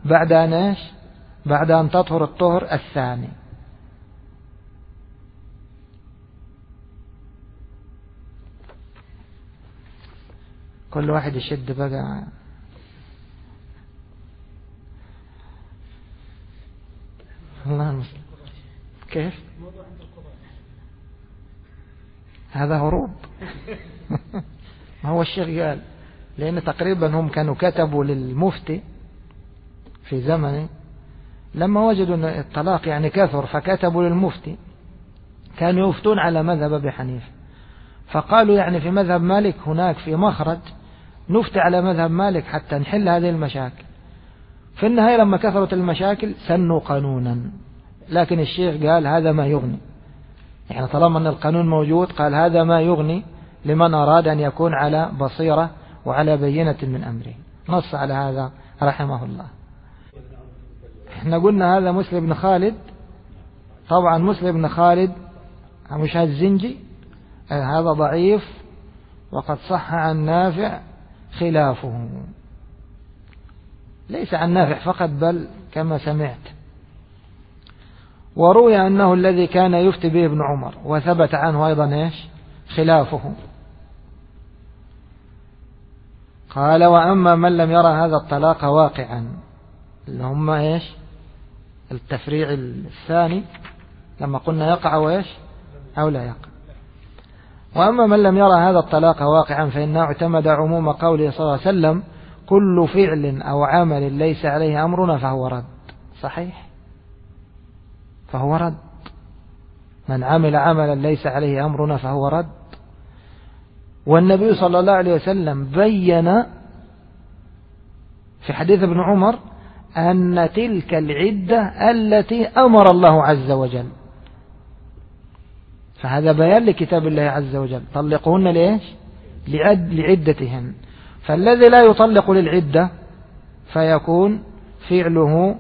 بعد أن تطهر الطهر الثاني. كل واحد يشد بقى. الله المسلم. كيف هذا هروب؟ ما هو الشيخ قال لأن تقريبا هم كانوا كتبوا للمفتي في زمنه لما وجدوا أن الطلاق يعني كثر، فكتبوا للمفتي كانوا يفتون على مذهب أبي حنيفة، فقالوا يعني في مذهب مالك هناك في مخرج نفتي على مذهب مالك حتى نحل هذه المشاكل. في النهاية لما كثرت المشاكل سنوا قانونا، لكن الشيخ قال هذا ما يغني، يعني طالما أن القانون موجود قال هذا ما يغني لمن أراد أن يكون على بصيرة وعلى بينة من أمره. نص على هذا رحمه الله. احنا قلنا هذا مسلم بن خالد، طبعا مسلم بن خالد مش الزنجي، هذا ضعيف وقد صح عن نافع خلافه، ليس عن نافع فقط بل كما سمعت. وروي أنه الذي كان يفتي به ابن عمر، وثبت عنه أيضا خلافه. قال وأما من لم يرى هذا الطلاق واقعا اللي هم التفريع الثاني لما قلنا يقع وإيش أو لا يقع. وأما من لم يرى هذا الطلاق واقعا فإنه اعتمد عموم قوله صلى الله عليه وسلم كل فعل أو عمل ليس عليه أمرنا فهو رد. صحيح، فهو رد. من عمل عملا ليس عليه أمرنا فهو رد. والنبي صلى الله عليه وسلم بين في حديث ابن عمر أن تلك العدة التي أمر الله عز وجل، فهذا بيان لكتاب الله عز وجل. طلقوهن ليش؟ لعدتهن. فالذي لا يطلق للعدة فيكون فعله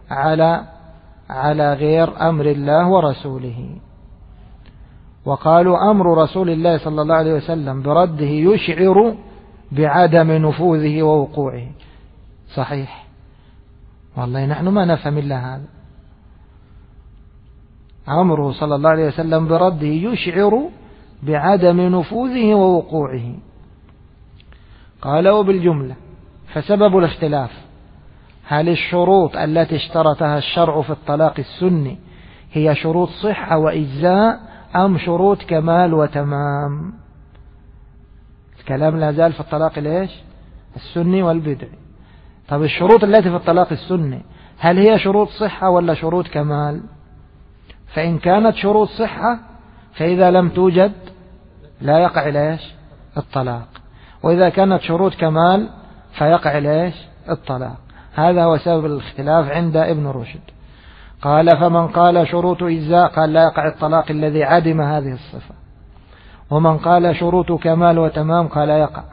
على غير أمر الله ورسوله. وقالوا أمر رسول الله صلى الله عليه وسلم برده يشعر بعدم نفوذه ووقوعه. صحيح، والله نحن ما نفهم إلا هذا. أمره صلى الله عليه وسلم برده يشعر بعدم نفوذه ووقوعه. قالوا بالجملة فسبب الاختلاف هل الشروط التي اشترطها الشرع في الطلاق السني هي شروط صحة وإجزاء أم شروط كمال وتمام؟ الكلام لا زال في الطلاق ليش السني والبدعي. طب الشروط التي في الطلاق السني هل هي شروط صحة ولا شروط كمال؟ فإن كانت شروط صحة فإذا لم توجد لا يقع ليش الطلاق، وإذا كانت شروط كمال فيقع ليش الطلاق. هذا هو سبب الاختلاف عند ابن رشد. قال فمن قال شروط إجزاء قال لا يقع الطلاق الذي عدم هذه الصفة، ومن قال شروط كمال وتمام قال يقع،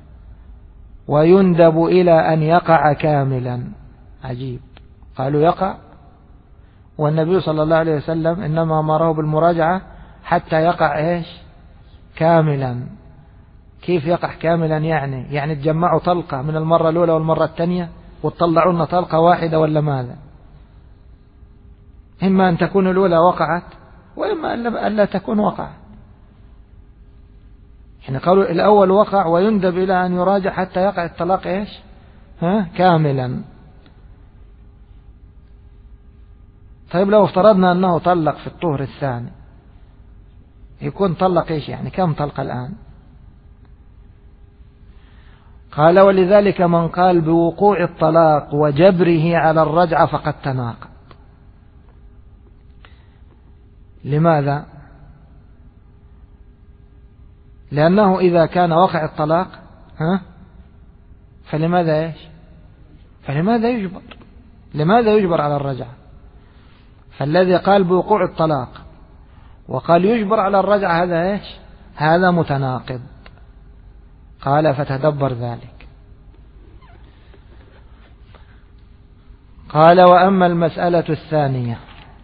ويندب إلى أن يقع كاملا. عجيب، قالوا يقع والنبي صلى الله عليه وسلم إنما أمره بالمراجعة حتى يقع إيش كاملا. كيف يقع كاملا؟ يعني تجمعوا طلقة من المرة الأولى والمرة الثانية وتطلعون طلقة واحدة ولا ماذا؟ إما أن تكون الأولى وقعت وإما أن لا تكون وقعت. يعني قالوا الأول وقع ويندب إلى أن يراجع حتى يقع الطلاق إيش كاملا. طيب لو افترضنا أنه طلق في الطهر الثاني يكون طلق إيش؟ يعني كم طلق الآن؟ قال ولذلك من قال بوقوع الطلاق وجبره على الرجعة فقد تناقض. لماذا؟ لأنه إذا كان وقع الطلاق فلماذا إيش؟ فلماذا يجبر؟ لماذا يجبر على الرجعة؟ فالذي قال بوقوع الطلاق وقال يجبر على الرجعة هذا إيش؟ هذا متناقض. قال فتدبر ذلك. قال وأما المسألة الثانية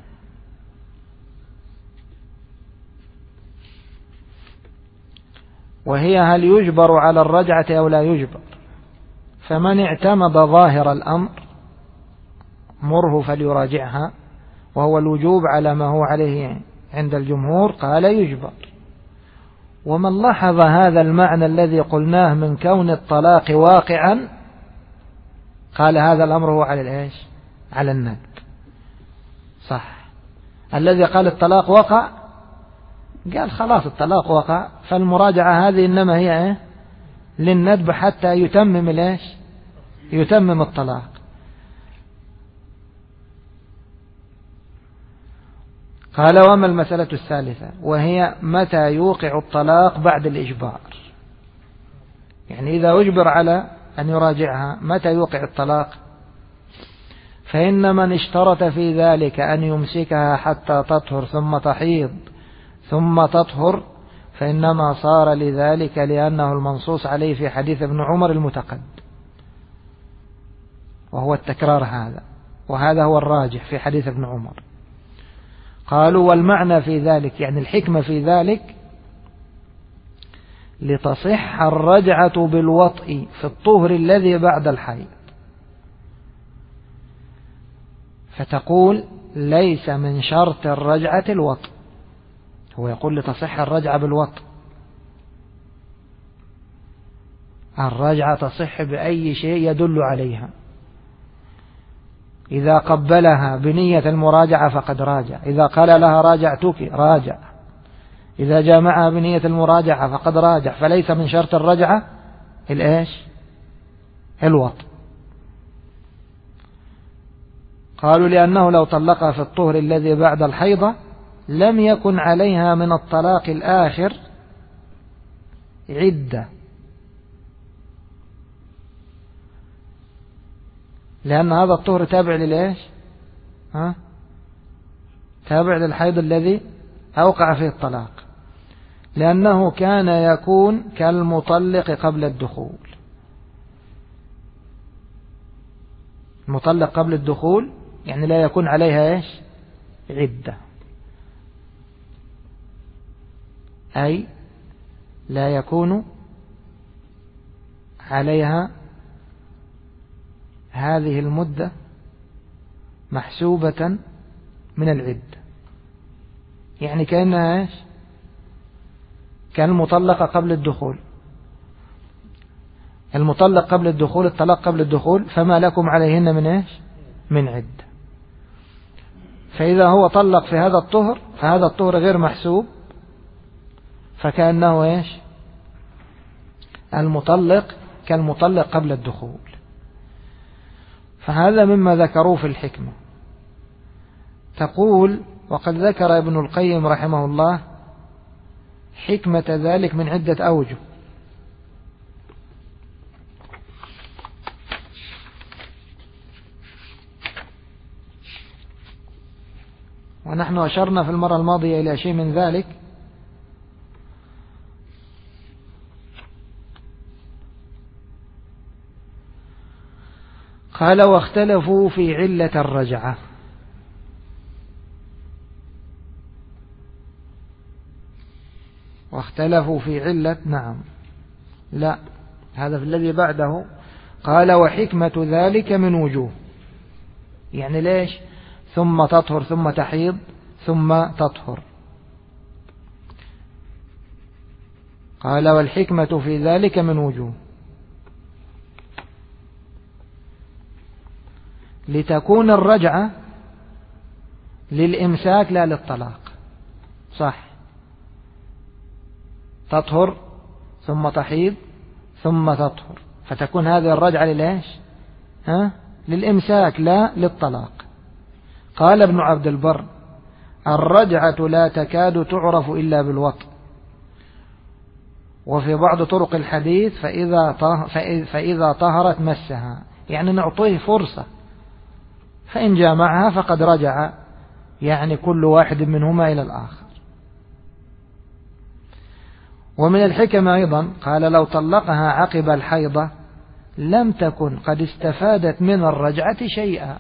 وهي هل يجبر على الرجعة أو لا يجبر، فمن اعتمد ظاهر الأمر مره فليراجعها وهو الوجوب على ما هو عليه عند الجمهور قال يجبر. ومن لاحظ هذا المعنى الذي قلناه من كون الطلاق واقعا قال هذا الأمر هو على الإيش؟ على الندب. صح، الذي قال الطلاق وقع قال خلاص الطلاق وقع، فالمراجعة هذه إنما هي للندب حتى يتمم الإيش؟ يتمم الطلاق. قال وما المسألة الثالثة وهي متى يوقع الطلاق بعد الإجبار، يعني إذا أجبر على أن يراجعها متى يوقع الطلاق؟ فإن من اشترط في ذلك أن يمسكها حتى تطهر ثم تحيض ثم تطهر فإنما صار لذلك لأنه المنصوص عليه في حديث ابن عمر المتقدم، وهو التكرار هذا، وهذا هو الراجح في حديث ابن عمر. قالوا والمعنى في ذلك يعني الحكمة في ذلك لتصح الرجعة بالوطء في الطهر الذي بعد الحيض، فتقول ليس من شرط الرجعة الوطء، هو يقول لتصح الرجعة بالوطء. الرجعة تصح بأي شيء يدل عليها. إذا قبلها بنية المراجعة فقد راجع، إذا قال لها راجعتك راجع، إذا جامعها بنية المراجعة فقد راجع، فليس من شرط الرجعة الإيش؟ الوطء. قالوا لأنه لو طلقها في الطهر الذي بعد الحيضة لم يكن عليها من الطلاق الآخر عدة، لأن هذا الطهر تابع للإيش؟ تابع للحيض الذي أوقع فيه الطلاق، لأنه كان يكون كالمطلق قبل الدخول. المطلق قبل الدخول يعني لا يكون عليها إيش؟ عدة، أي لا يكون عليها هذه المدة محسوبة من العدة، يعني كأنها إيش؟ كالمطلقة قبل الدخول. المطلق قبل الدخول، الطلاق قبل الدخول، فما لكم عليهن من إيش؟ من عدة. فإذا هو طلق في هذا الطهر فهذا الطهر غير محسوب، فكأنه إيش؟ المطلق كالمطلق قبل الدخول. فهذا مما ذكروه في الحكمة. تقول: وقد ذكر ابن القيم رحمه الله حكمة ذلك من عدة أوجه. ونحن أشرنا في المرة الماضية إلى شيء من ذلك. قال: واختلفوا في علة الرجعة. واختلفوا في علة، نعم، لا، هذا في الذي بعده. قال: وحكمة ذلك من وجوه، يعني ليش ثم تطهر ثم تحيض ثم تطهر؟ قال: والحكمة في ذلك من وجوه، لتكون الرجعة للإمساك لا للطلاق. صح، تطهر ثم تحيض ثم تطهر، فتكون هذه الرجعة للإيش؟ للإمساك لا للطلاق. قال ابن عبد البر: الرجعة لا تكاد تعرف إلا بالوطء، وفي بعض طرق الحديث فإذا طهرت مسها، يعني نعطيه فرصة، فإن جامعها فقد رجع، يعني كل واحد منهما إلى الآخر. ومن الحكم أيضا قال: لو طلقها عقب الحيضة لم تكن قد استفادت من الرجعة شيئا،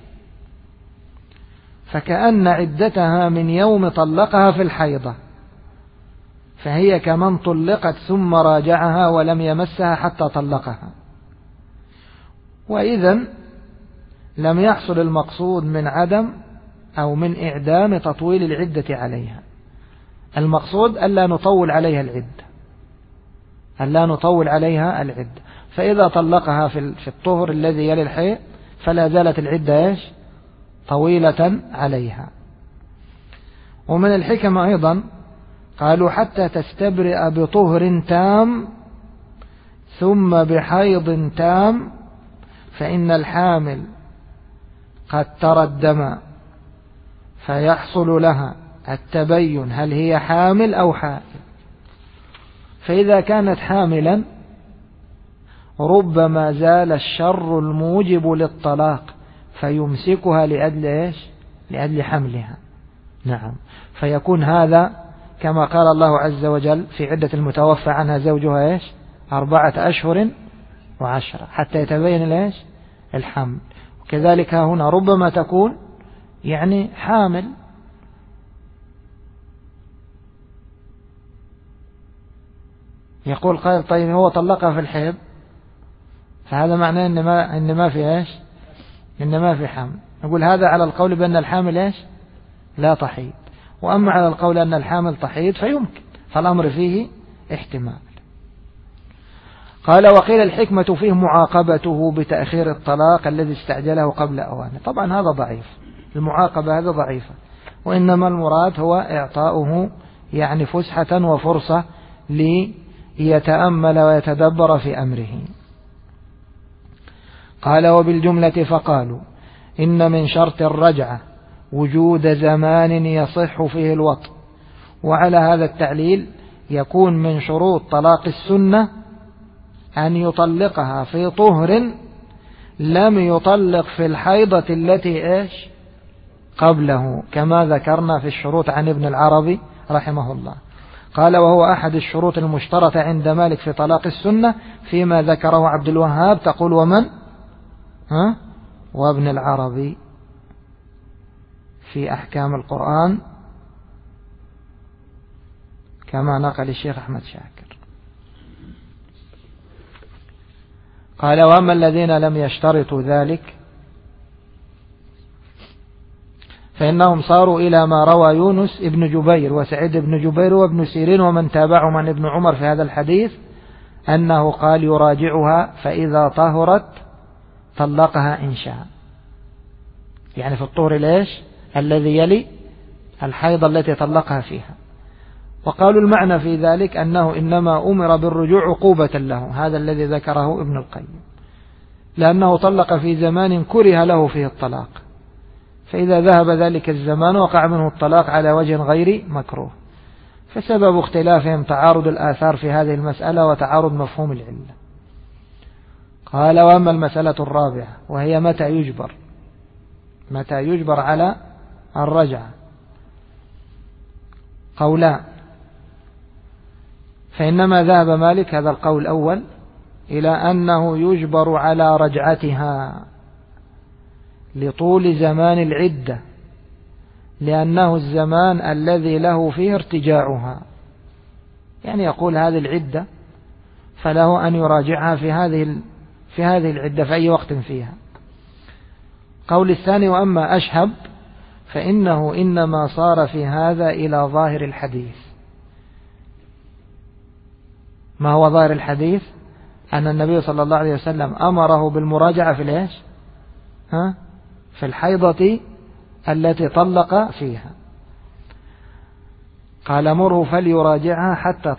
فكأن عدتها من يوم طلقها في الحيضة، فهي كمن طلقت ثم راجعها ولم يمسها حتى طلقها. وإذن لم يحصل المقصود من عدم أو من إعدام تطويل العدة عليها. المقصود ألا نطول عليها العدة، ألا نطول عليها العدة. فإذا طلقها في الطهر الذي يلي الحيض فلا زالت العدة إيش؟ طويلة عليها. ومن الحكم أيضا قالوا: حتى تستبرئ بطهر تام ثم بحيض تام، فإن الحامل قد ترى الدم فيحصل لها التبين هل هي حامل أو حائض. فإذا كانت حاملا ربما زال الشر الموجب للطلاق فيمسكها لأجل إيش؟ لأجل حملها. نعم، فيكون هذا كما قال الله عز وجل في عدة المتوفى عنها زوجها إيش؟ 4 أشهر و10 حتى يتبين إيش؟ الحمل. وكذلك هنا ربما تكون يعني حامل، يقول قائل: طيب هو طلقها في الحيض، فهذا معناه إن ما في إيش؟ إن ما في حمل. نقول هذا على القول بأن الحامل إيش؟ لا تحيض، وأما على القول أن الحامل تحيض فيمكن، فالأمر فيه احتمال. قال وقيل الحكمة فيه معاقبته بتأخير الطلاق الذي استعجله قبل أوانه. طبعا هذا ضعيف، المعاقبة هذا ضعيفة، وإنما المراد هو إعطاؤه يعني فسحة وفرصة ليتأمل ويتدبر في أمره. قال وبالجملة فقالوا إن من شرط الرجعة وجود زمان يصح فيه الوطء، وعلى هذا التعليل يكون من شروط طلاق السنة أن يطلقها في طهر لم يطلق في الحيضة التي إيش قبله، كما ذكرنا في الشروط عن ابن العربي رحمه الله. قال وهو أحد الشروط المشترطة عند مالك في طلاق السنة فيما ذكره عبد الوهاب. تقول ومن؟ وابن العربي في أحكام القرآن كما نقل الشيخ أحمد شاكر. قال وأما الذين لم يشترطوا ذلك فإنهم صاروا إلى ما روى يونس ابن جبير وسعيد بن جبير وابن سيرين ومن تابعهم عن ابن عمر في هذا الحديث أنه قال يراجعها فإذا طهرت طلقها إن شاء، يعني في الطهر ليش الذي يلي الحيض التي طلقها فيها. وقالوا المعنى في ذلك أنه إنما أمر بالرجوع عقوبة له، هذا الذي ذكره ابن القيم، لأنه طلق في زمان كره له فيه الطلاق، فإذا ذهب ذلك الزمان وقع منه الطلاق على وجه غير مكروه. فسبب اختلافهم تعارض الآثار في هذه المسألة وتعارض مفهوم العلة. قال وأما المسألة الرابعة وهي متى يجبر على الرجعة، قولان، فإنما ذهب مالك هذا القول الأول إلى أنه يجبر على رجعتها لطول زمان العدة، لأنه الزمان الذي له فيه ارتجاعها، يعني يقول هذه العدة فله أن يراجعها في هذه العدة في أي وقت فيها. قول الثاني وأما أشهب فإنه إنما صار في هذا إلى ظاهر الحديث. ما هو ظاهر الحديث؟ أن النبي صلى الله عليه وسلم أمره بالمراجعة في ليش في الحيضة التي طلق فيها. قال مره فليراجعها حتى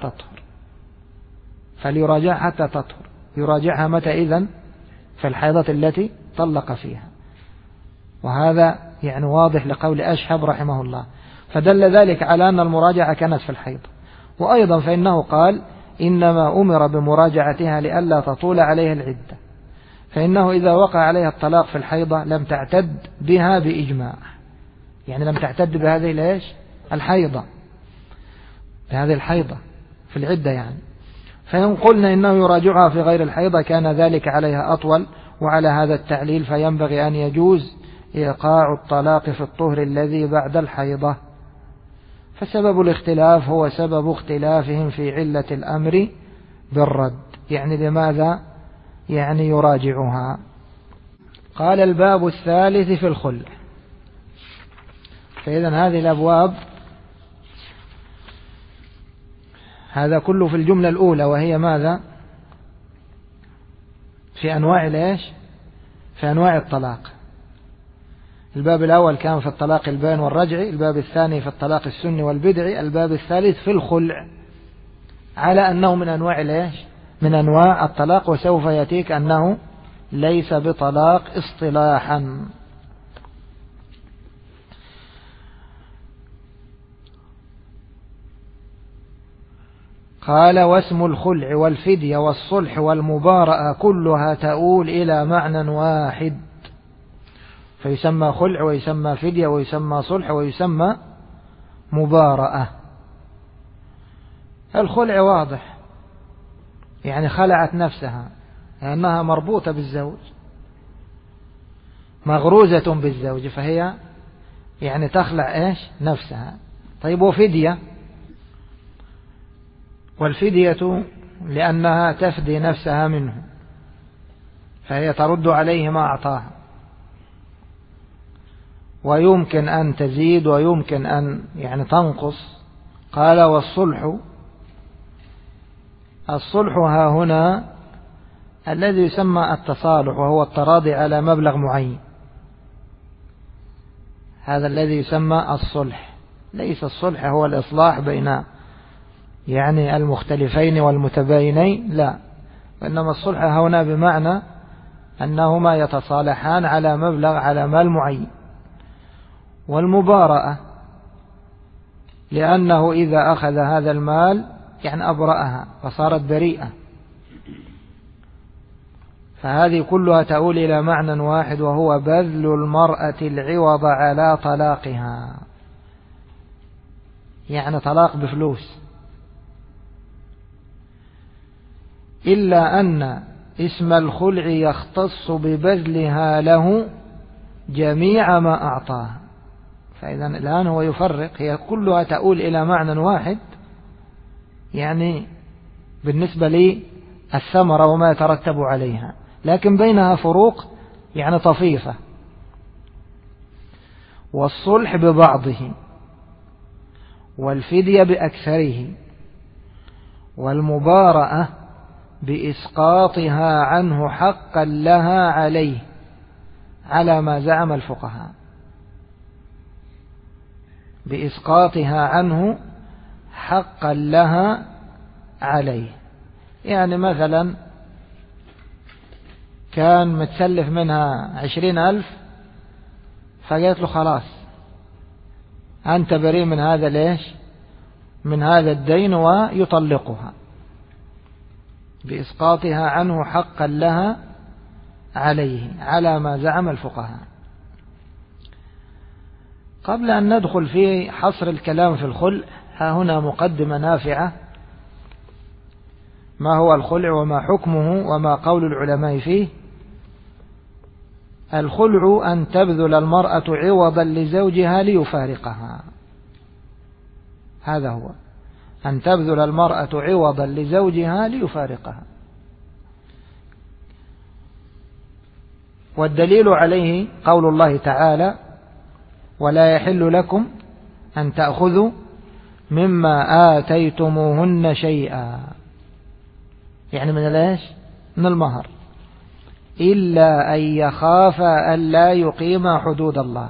تطهر، يراجعها متى إذن؟ في الحيضة التي طلق فيها. وهذا يعني واضح لقول أشهب رحمه الله، فدل ذلك على أن المراجعة كانت في الحيض. وأيضا فإنه قال إنما أمر بمراجعتها لئلا تطول عليها العدة، فإنه إذا وقع عليها الطلاق في الحيضة لم تعتد بها بإجماع، يعني لم تعتد بهذه ليش الحيضة، بهذه الحيضة في العدة يعني. فإن قلنا إنه يراجعها في غير الحيضة كان ذلك عليها أطول. وعلى هذا التعليل فينبغي أن يجوز إيقاع الطلاق في الطهر الذي بعد الحيضة. فسبب الاختلاف هو سبب اختلافهم في علة الأمر بالرد، يعني لماذا يعني يراجعها. قال الباب الثالث في الخلع. فإذا هذه الأبواب هذا كله في الجملة الأولى، وهي ماذا؟ في أنواع ليش؟ في أنواع الطلاق. الباب الأول كان في الطلاق البائن والرجعي، الباب الثاني في الطلاق السني والبدعي، الباب الثالث في الخلع، على أنه من أنواع ليش؟ من أنواع الطلاق، وسوف يأتيك أنه ليس بطلاق اصطلاحا. قال واسم الخلع والفدية والصلح والمبارأة كلها تؤول إلى معنى واحد، فيسمى خلع ويسمى فدية ويسمى صلح ويسمى مبارأة. الخلع واضح، يعني خلعت نفسها لأنها مربوطة بالزوج، مغروزة بالزوج، فهي يعني تخلع إيش نفسها. طيب وفدية؟ والفدية لأنها تفدي نفسها منه، فهي ترد عليه ما أعطاها، ويمكن أن تزيد ويمكن أن يعني تنقص. قال والصلح، الصلح ها هنا الذي يسمى التصالح، وهو التراضي على مبلغ معين، هذا الذي يسمى الصلح. ليس الصلح هو الإصلاح بين يعني المختلفين والمتباينين، لا، وإنما الصلح هنا بمعنى أنهما يتصالحان على مبلغ، على مال معين. والمبارأة لأنه إذا أخذ هذا المال يعني أبرأها فصارت بريئة، فهذه كلها تؤول إلى معنى واحد، وهو بذل المرأة العوض على طلاقها، يعني طلاق بفلوس. إلا أن اسم الخلع يختص ببذلها له جميع ما أعطاها، فإذا الآن هو يفرق، هي كلها تؤول إلى معنى واحد، يعني بالنسبة للثمرة وما يترتب عليها، لكن بينها فروق يعني طفيفة. والصلح ببعضه، والفدية بأكثره، والمبارأة بإسقاطها عنه حقا لها عليه على ما زعم الفقهاء، بإسقاطها عنه حقا لها عليه. يعني مثلا كان متسلف منها 20,000، فقالت له خلاص أنت بريء من هذا ليش من هذا الدين، ويطلقها بإسقاطها عنه حقا لها عليه على ما زعم الفقهاء. قبل أن ندخل في حصر الكلام في الخلع، ها هنا مقدمة نافعة: ما هو الخلع وما حكمه وما قول العلماء فيه. الخلع أن تبذل المرأة عوضا لزوجها ليفارقها، هذا هو، أن تبذل المرأة عوضا لزوجها ليفارقها. والدليل عليه قول الله تعالى: ولا يحل لكم أن تأخذوا مما آتيتموهن شيئا، يعني من الايش؟ من المهر، إلا أن يخاف أن لا يقيم حدود الله،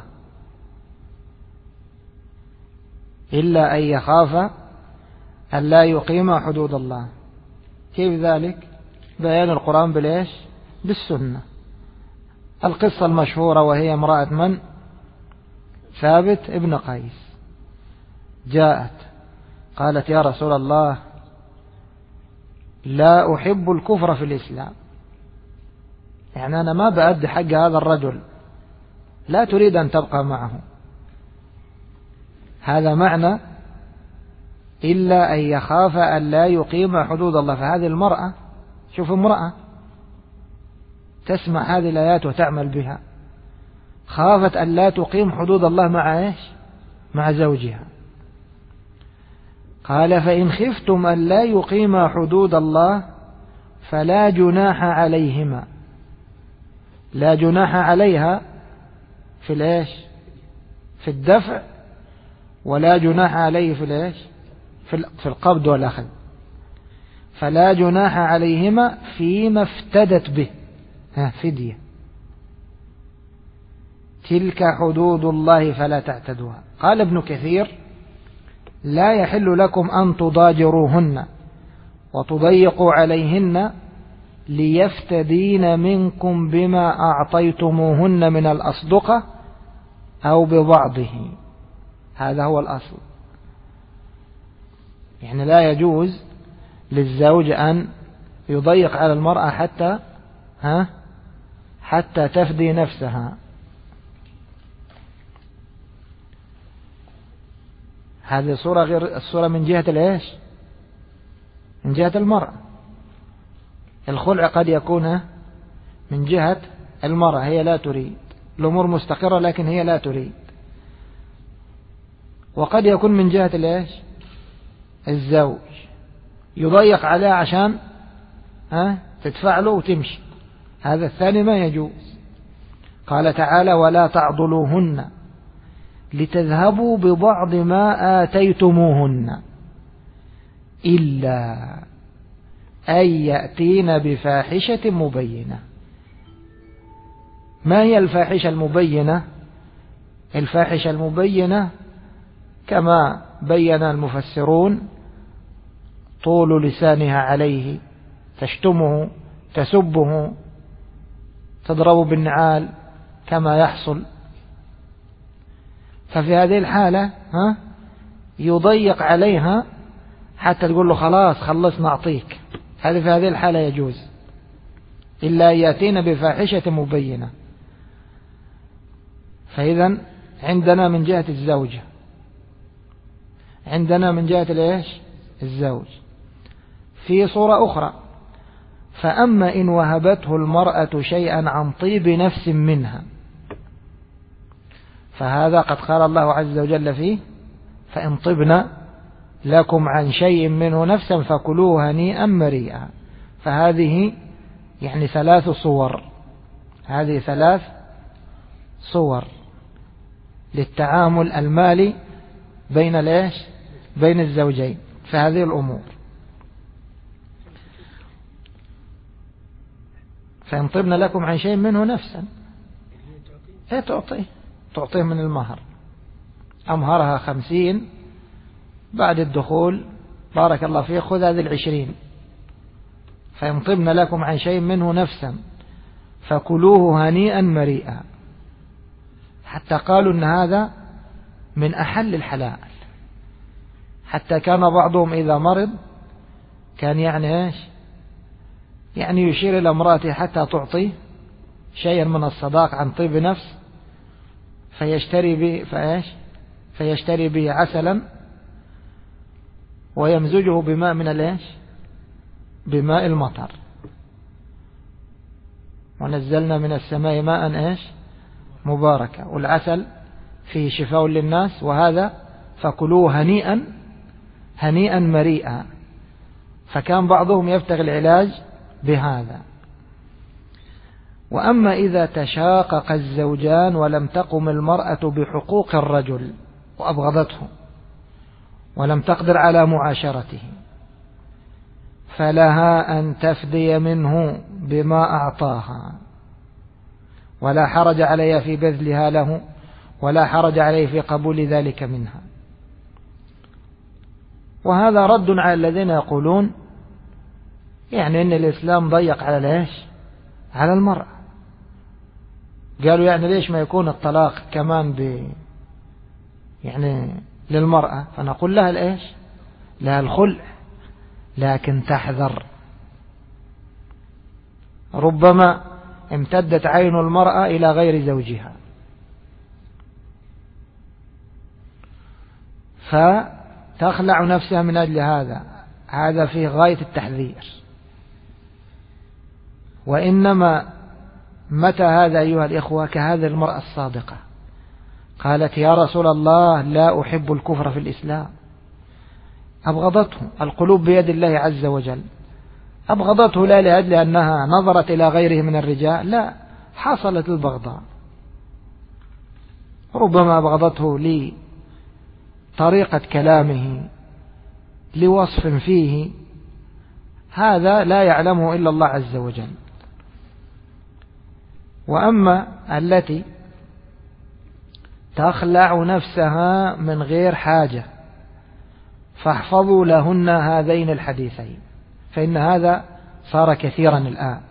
إلا أن يخاف أن لا يقيم حدود الله. كيف ذلك؟ بيان القرآن بالإيش؟ بالسنة. القصة المشهورة وهي امرأة من؟ ثابت ابن قيس، جاءت قالت: يا رسول الله، لا أحب الكفر في الإسلام، يعني أنا ما بأدي حق هذا الرجل، لا تريد أن تبقى معه. هذا معنى إلا أن يخاف أن لا يقيم حدود الله. فهذه المرأة، شوف امرأة تسمع هذه الآيات وتعمل بها، خافت أن لا تقيم حدود الله مع إيش؟ مع زوجها. قال: فإن خفتم أن لا يقيم حدود الله فلا جناح عليهما، لا جناح عليها في الإيش؟ في الدفع، ولا جناح عليه في الإيش؟ في القبض والأخذ. فلا جناح عليهما فيما افتدت به، فدية. تلك حدود الله فلا تعتدوها. قال ابن كثير: لا يحل لكم أن تضاجروهن وتضيقوا عليهن ليفتدين منكم بما أعطيتموهن من الأصدقة أو ببعضه. هذا هو الأصل، يعني لا يجوز للزوج أن يضيق على المرأة حتى تفدي نفسها. هذه صورة غير الصورة من جهة الإيش؟ من جهة المرأة. الخلع قد يكون من جهة المرأة، هي لا تريد، الأمور مستقرة لكن هي لا تريد. وقد يكون من جهة الإيش؟ الزوج يضيق عليها عشان تدفع له وتمشي، هذا الثاني ما يجوز. قال تعالى: ولا تعضلوهن لتذهبوا ببعض ما آتيتموهن إلا أي يأتين بفاحشة مبينة. ما هي الفاحشة المبينة؟ الفاحشة المبينة كما بين المفسرون طول لسانها عليه، تشتمه، تسبه، تضرب بالنعال كما يحصل. ففي هذه الحالة يضيق عليها حتى تقول له خلاص خلصنا أعطيك. هذه في هذه الحالة يجوز، إلا يأتين بفاحشة مبينة. فإذا عندنا من جهة الزوجة، عندنا من جهة الزوج. في صورة أخرى: فأما إن وهبته المرأة شيئا عن طيب نفس منها، فهذا قد قال الله عز وجل فيه: فإن طبن لكم عن شيء منه نفسا فكلوه هنيئا مريئا. فهذه يعني 3 صور، هذه 3 صور للتعامل المالي بين الزوجين في هذه الأمور. فإن طبن لكم عن شيء منه نفسا، تعطيه من المهر. أمهرها 50 بعد الدخول، بارك الله فيه، خذ هذه 20. فإن طبن لكم عن شيء منه نفسا فكلوه هنيئا مريئا. حتى قالوا إن هذا من أحل الحلال. حتى كان بعضهم إذا مرض كان يعني يشير إلى امرأته حتى تعطي شيئا من الصداق عن طيب نفس، فيشتري به عسلا ويمزجه بماء من بماء المطر. ونزلنا من السماء ماء مباركة، والعسل فيه شفاء للناس، وهذا فكلوه هنيئا مريئا. فكان بعضهم يبتغي العلاج بهذا. وأما إذا تشاقق الزوجان ولم تقم المرأة بحقوق الرجل وأبغضته ولم تقدر على معاشرته، فلها أن تفدي منه بما أعطاها، ولا حرج عليها في بذلها له، ولا حرج عليه في قبول ذلك منها. وهذا رد على الذين يقولون يعني إن الإسلام ضيق على المرأة. قالوا يعني ليش ما يكون الطلاق كمان للمرأة؟ فنقول لها لها الخلع، لكن تحذر. ربما امتدت عين المرأة إلى غير زوجها، فتخلع نفسها من أجل هذا فيه غاية التحذير. وإنما متى هذا أيها الإخوة؟ كهذه المرأة الصادقة قالت: يا رسول الله لا أحب الكفر في الإسلام. أبغضته، القلوب بيد الله عز وجل. أبغضته لا لأجل أنها نظرت إلى غيره من الرجال، لا، حصلت البغضاء. ربما أبغضته لطريقة كلامه، لوصف فيه، هذا لا يعلمه إلا الله عز وجل. وأما التي تخلع نفسها من غير حاجة، فاحفظوا لهن هذين الحديثين، فإن هذا صار كثيرا الآن.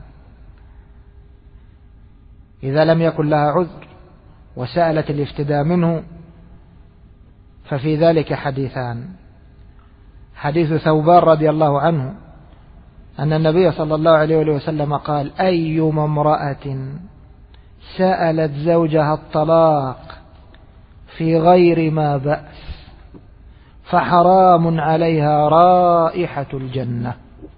إذا لم يكن لها عذر وسألت الافتداء منه، ففي ذلك حديثان: حديث ثوبان رضي الله عنه أن النبي صلى الله عليه وسلم قال: أيما امرأة سألت زوجها الطلاق في غير ما بأس فحرام عليها رائحة الجنة.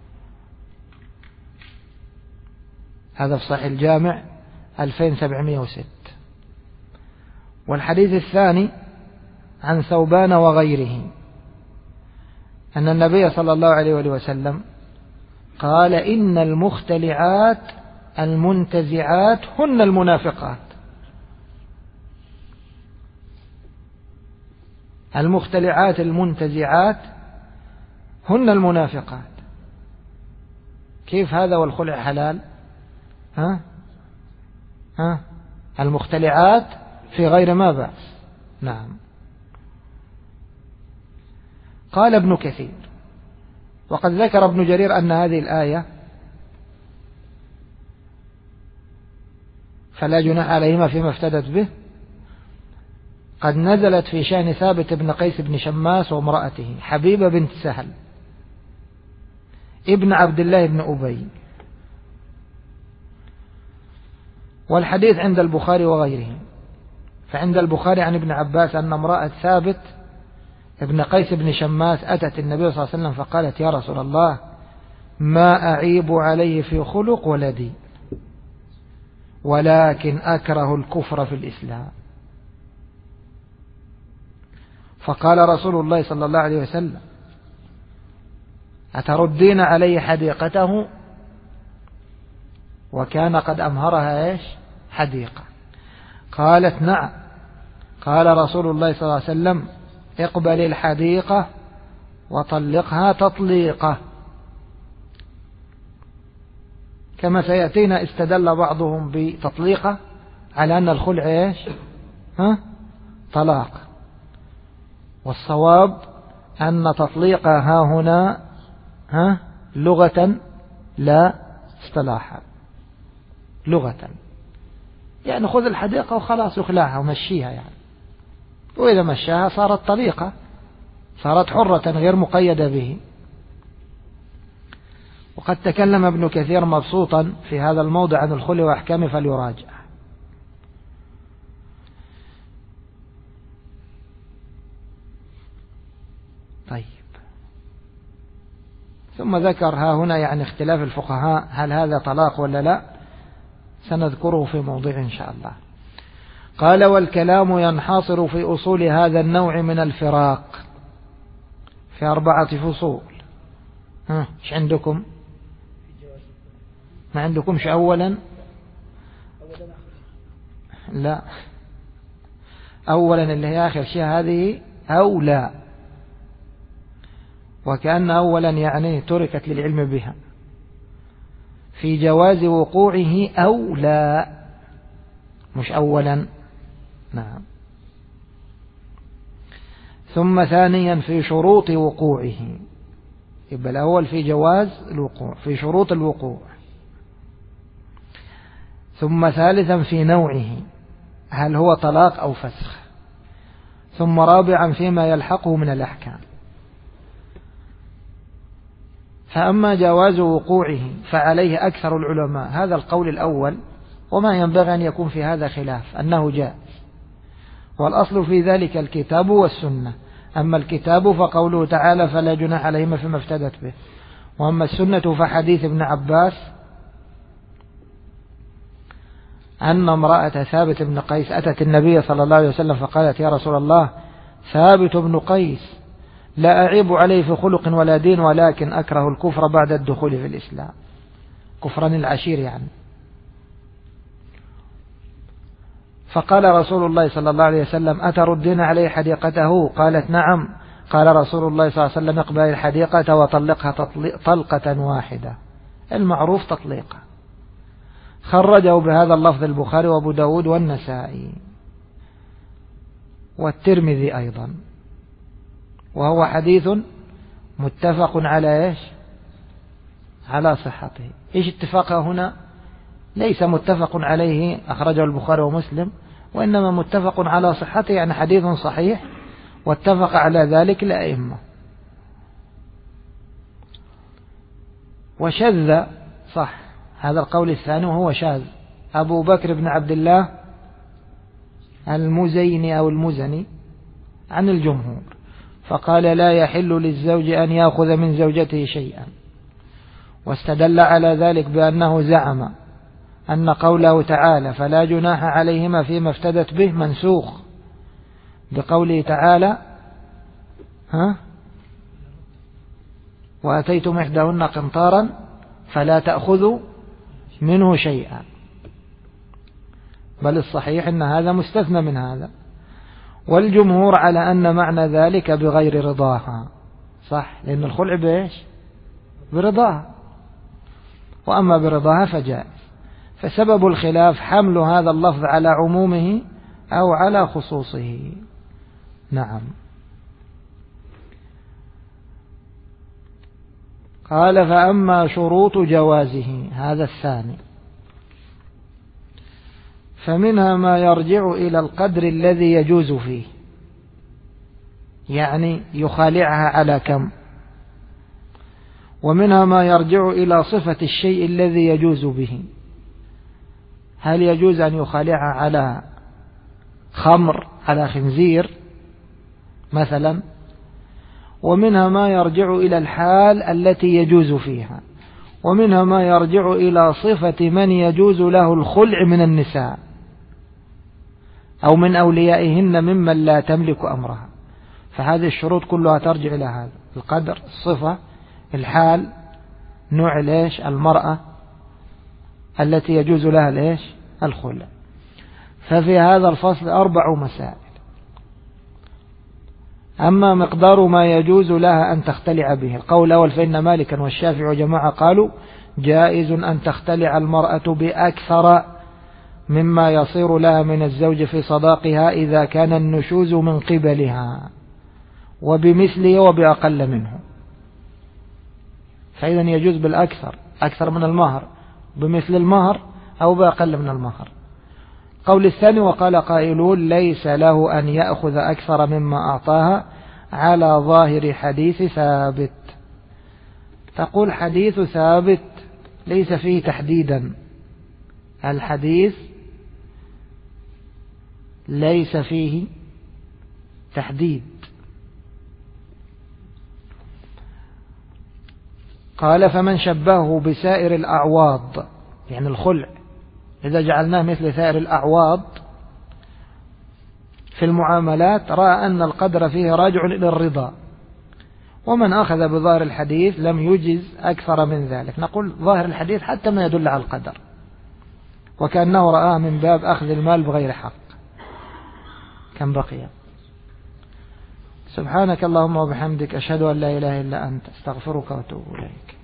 هذا في صحيح الجامع 2706. والحديث الثاني عن ثوبان وغيره أن النبي صلى الله عليه وسلم قال: إن المختلعات المنتزعات هن المنافقات. المختلعات المنتزعات هن المنافقات. كيف هذا والخلع حلال؟ ها؟ المختلعات في غير ما بأس. نعم. قال ابن كثير وقد ذكر ابن جرير أن هذه الآية فلا جناح عليهما فيما افتدت به قد نزلت في شأن ثابت بن قيس بن شماس وامرأته حبيبة بنت سهل ابن عبد الله بن أبي، والحديث عند البخاري وغيره. فعند البخاري عن ابن عباس أن امرأة ثابت ابن قيس بن شماس أتت النبي صلى الله عليه وسلم فقالت: يا رسول الله، ما أعيب عليه في خلق ولا دين، ولكن أكره الكفر في الإسلام. فقال رسول الله صلى الله عليه وسلم: أتردين عليه حديقته؟ وكان قد أمهرها إيش؟ حديقة. قالت: نعم. قال رسول الله صلى الله عليه وسلم: اقبل الحديقة وطلقها تطليقة. كما سيأتينا استدل بعضهم بتطليقة على أن الخلع إيش؟ طلاق. والصواب أن تطليقها هنا لغة لا اصطلاحا. لغة يعني خذ الحديقة وخلاص يخلعها ومشيها يعني، وإذا مشاها صارت طليقة، صارت حرة غير مقيدة به. وقد تكلم ابن كثير مبسوطا في هذا الموضع عن الخلع وأحكامه فليراجع. طيب، ثم ذكر ها هنا يعني اختلاف الفقهاء هل هذا طلاق ولا لا، سنذكره في موضع إن شاء الله. قال: والكلام ينحصر في أصول هذا النوع من الفراق في 4 فصول. ايش عندكم؟ ما عندكمش أولا؟ لا، أولا اللي هي آخر شيء هذه أو لا، وكأن أولا يعني تركت للعلم بها، في جواز وقوعه أو لا، مش أولا. نعم. ثم ثانيا في شروط وقوعه، يبقى الأول في جواز الوقوع، في شروط الوقوع. ثم ثالثا في نوعه، هل هو طلاق أو فسخ. ثم رابعا فيما يلحقه من الأحكام. فأما جواز وقوعه فعليه أكثر العلماء هذا القول الأول، وما ينبغي أن يكون في هذا خلاف أنه جائز، والأصل في ذلك الكتاب والسنة. أما الكتاب فقوله تعالى: فلا جناح عليهما فيما افتدت به. وأما السنة فحديث ابن عباس أن امرأة ثابت بن قيس أتت النبي صلى الله عليه وسلم فقالت: يا رسول الله، ثابت بن قيس لا أعيب عليه في خلق ولا دين، ولكن أكره الكفر بعد الدخول في الإسلام. كفران العشير يعني. فقال رسول الله صلى الله عليه وسلم: أتردين عليه حديقته؟ قالت: نعم. قال رسول الله صلى الله عليه وسلم: اقبل الحديقة وطلقها طلقة واحدة، المعروف تطليقة. خرجه بهذا اللفظ البخاري وابو داود والنسائي والترمذي أيضا، وهو حديث متفق على إيش؟ على صحته. إيش اتفاقه هنا؟ ليس متفق عليه أخرجه البخاري ومسلم، وإنما متفق على صحته، يعني حديث صحيح واتفق على ذلك الأئمة. وشذ، صح، هذا القول الثاني وهو شاذ، أبو بكر بن عبد الله المزيني أو المزني عن الجمهور، فقال: لا يحل للزوج أن يأخذ من زوجته شيئا. واستدل على ذلك بأنه زعم أن قوله تعالى: فلا جناح عليهما فيما افتدت به منسوخ بقوله تعالى: وأتيتم إحداهن قنطارا فلا تأخذوا منه شيئا. بل الصحيح أن هذا مستثنى من هذا. والجمهور على أن معنى ذلك بغير رضاها، صح، لأن الخلع بإيش؟ برضاها. وأما برضاها فجائز. فسبب الخلاف حمل هذا اللفظ على عمومه أو على خصوصه. نعم. قال فأما شروط جوازه، هذا الثاني، فمنها ما يرجع إلى القدر الذي يجوز فيه، يعني يخالعها على كم، ومنها ما يرجع إلى صفة الشيء الذي يجوز به، هل يجوز أن يخالعها على خمر، على خنزير مثلا، ومنها ما يرجع إلى الحال التي يجوز فيها، ومنها ما يرجع إلى صفة من يجوز له الخلع من النساء أو من أوليائهن ممن لا تملك أمرها. فهذه الشروط كلها ترجع إلى هذا القدر، الصفة، الحال، نوع ليش المرأة التي يجوز لها ليش الخلع. ففي هذا الفصل 4 مسائل. أما مقدار ما يجوز لها أن تختلع به، القول الأول فإن مالكا والشافعي وجماعة قالوا جائز أن تختلع المرأة بأكثر مما يصير لها من الزوج في صداقها إذا كان النشوز من قبلها، وبمثله وبأقل منه. فإذا يجوز بالأكثر، أكثر من المهر، بمثل المهر أو بأقل من المهر. قول الثاني وقال قائلون ليس له أن يأخذ أكثر مما أعطاها على ظاهر حديث ثابت. تقول حديث ثابت ليس فيه تحديدا، الحديث ليس فيه تحديد. قال فمن شبهه بسائر الأعواض، يعني الخلع إذا جعلناه مثل سائر الأعواض في المعاملات رأى أن القدر فيه راجع إلى الرضا، ومن أخذ بظاهر الحديث لم يجز أكثر من ذلك. نقول ظاهر الحديث حتى ما يدل على القدر، وكأنه رآه من باب أخذ المال بغير حق. كم بقي؟ سبحانك اللهم وبحمدك، أشهد أن لا إله إلا أنت، استغفرك وأتوب إليك.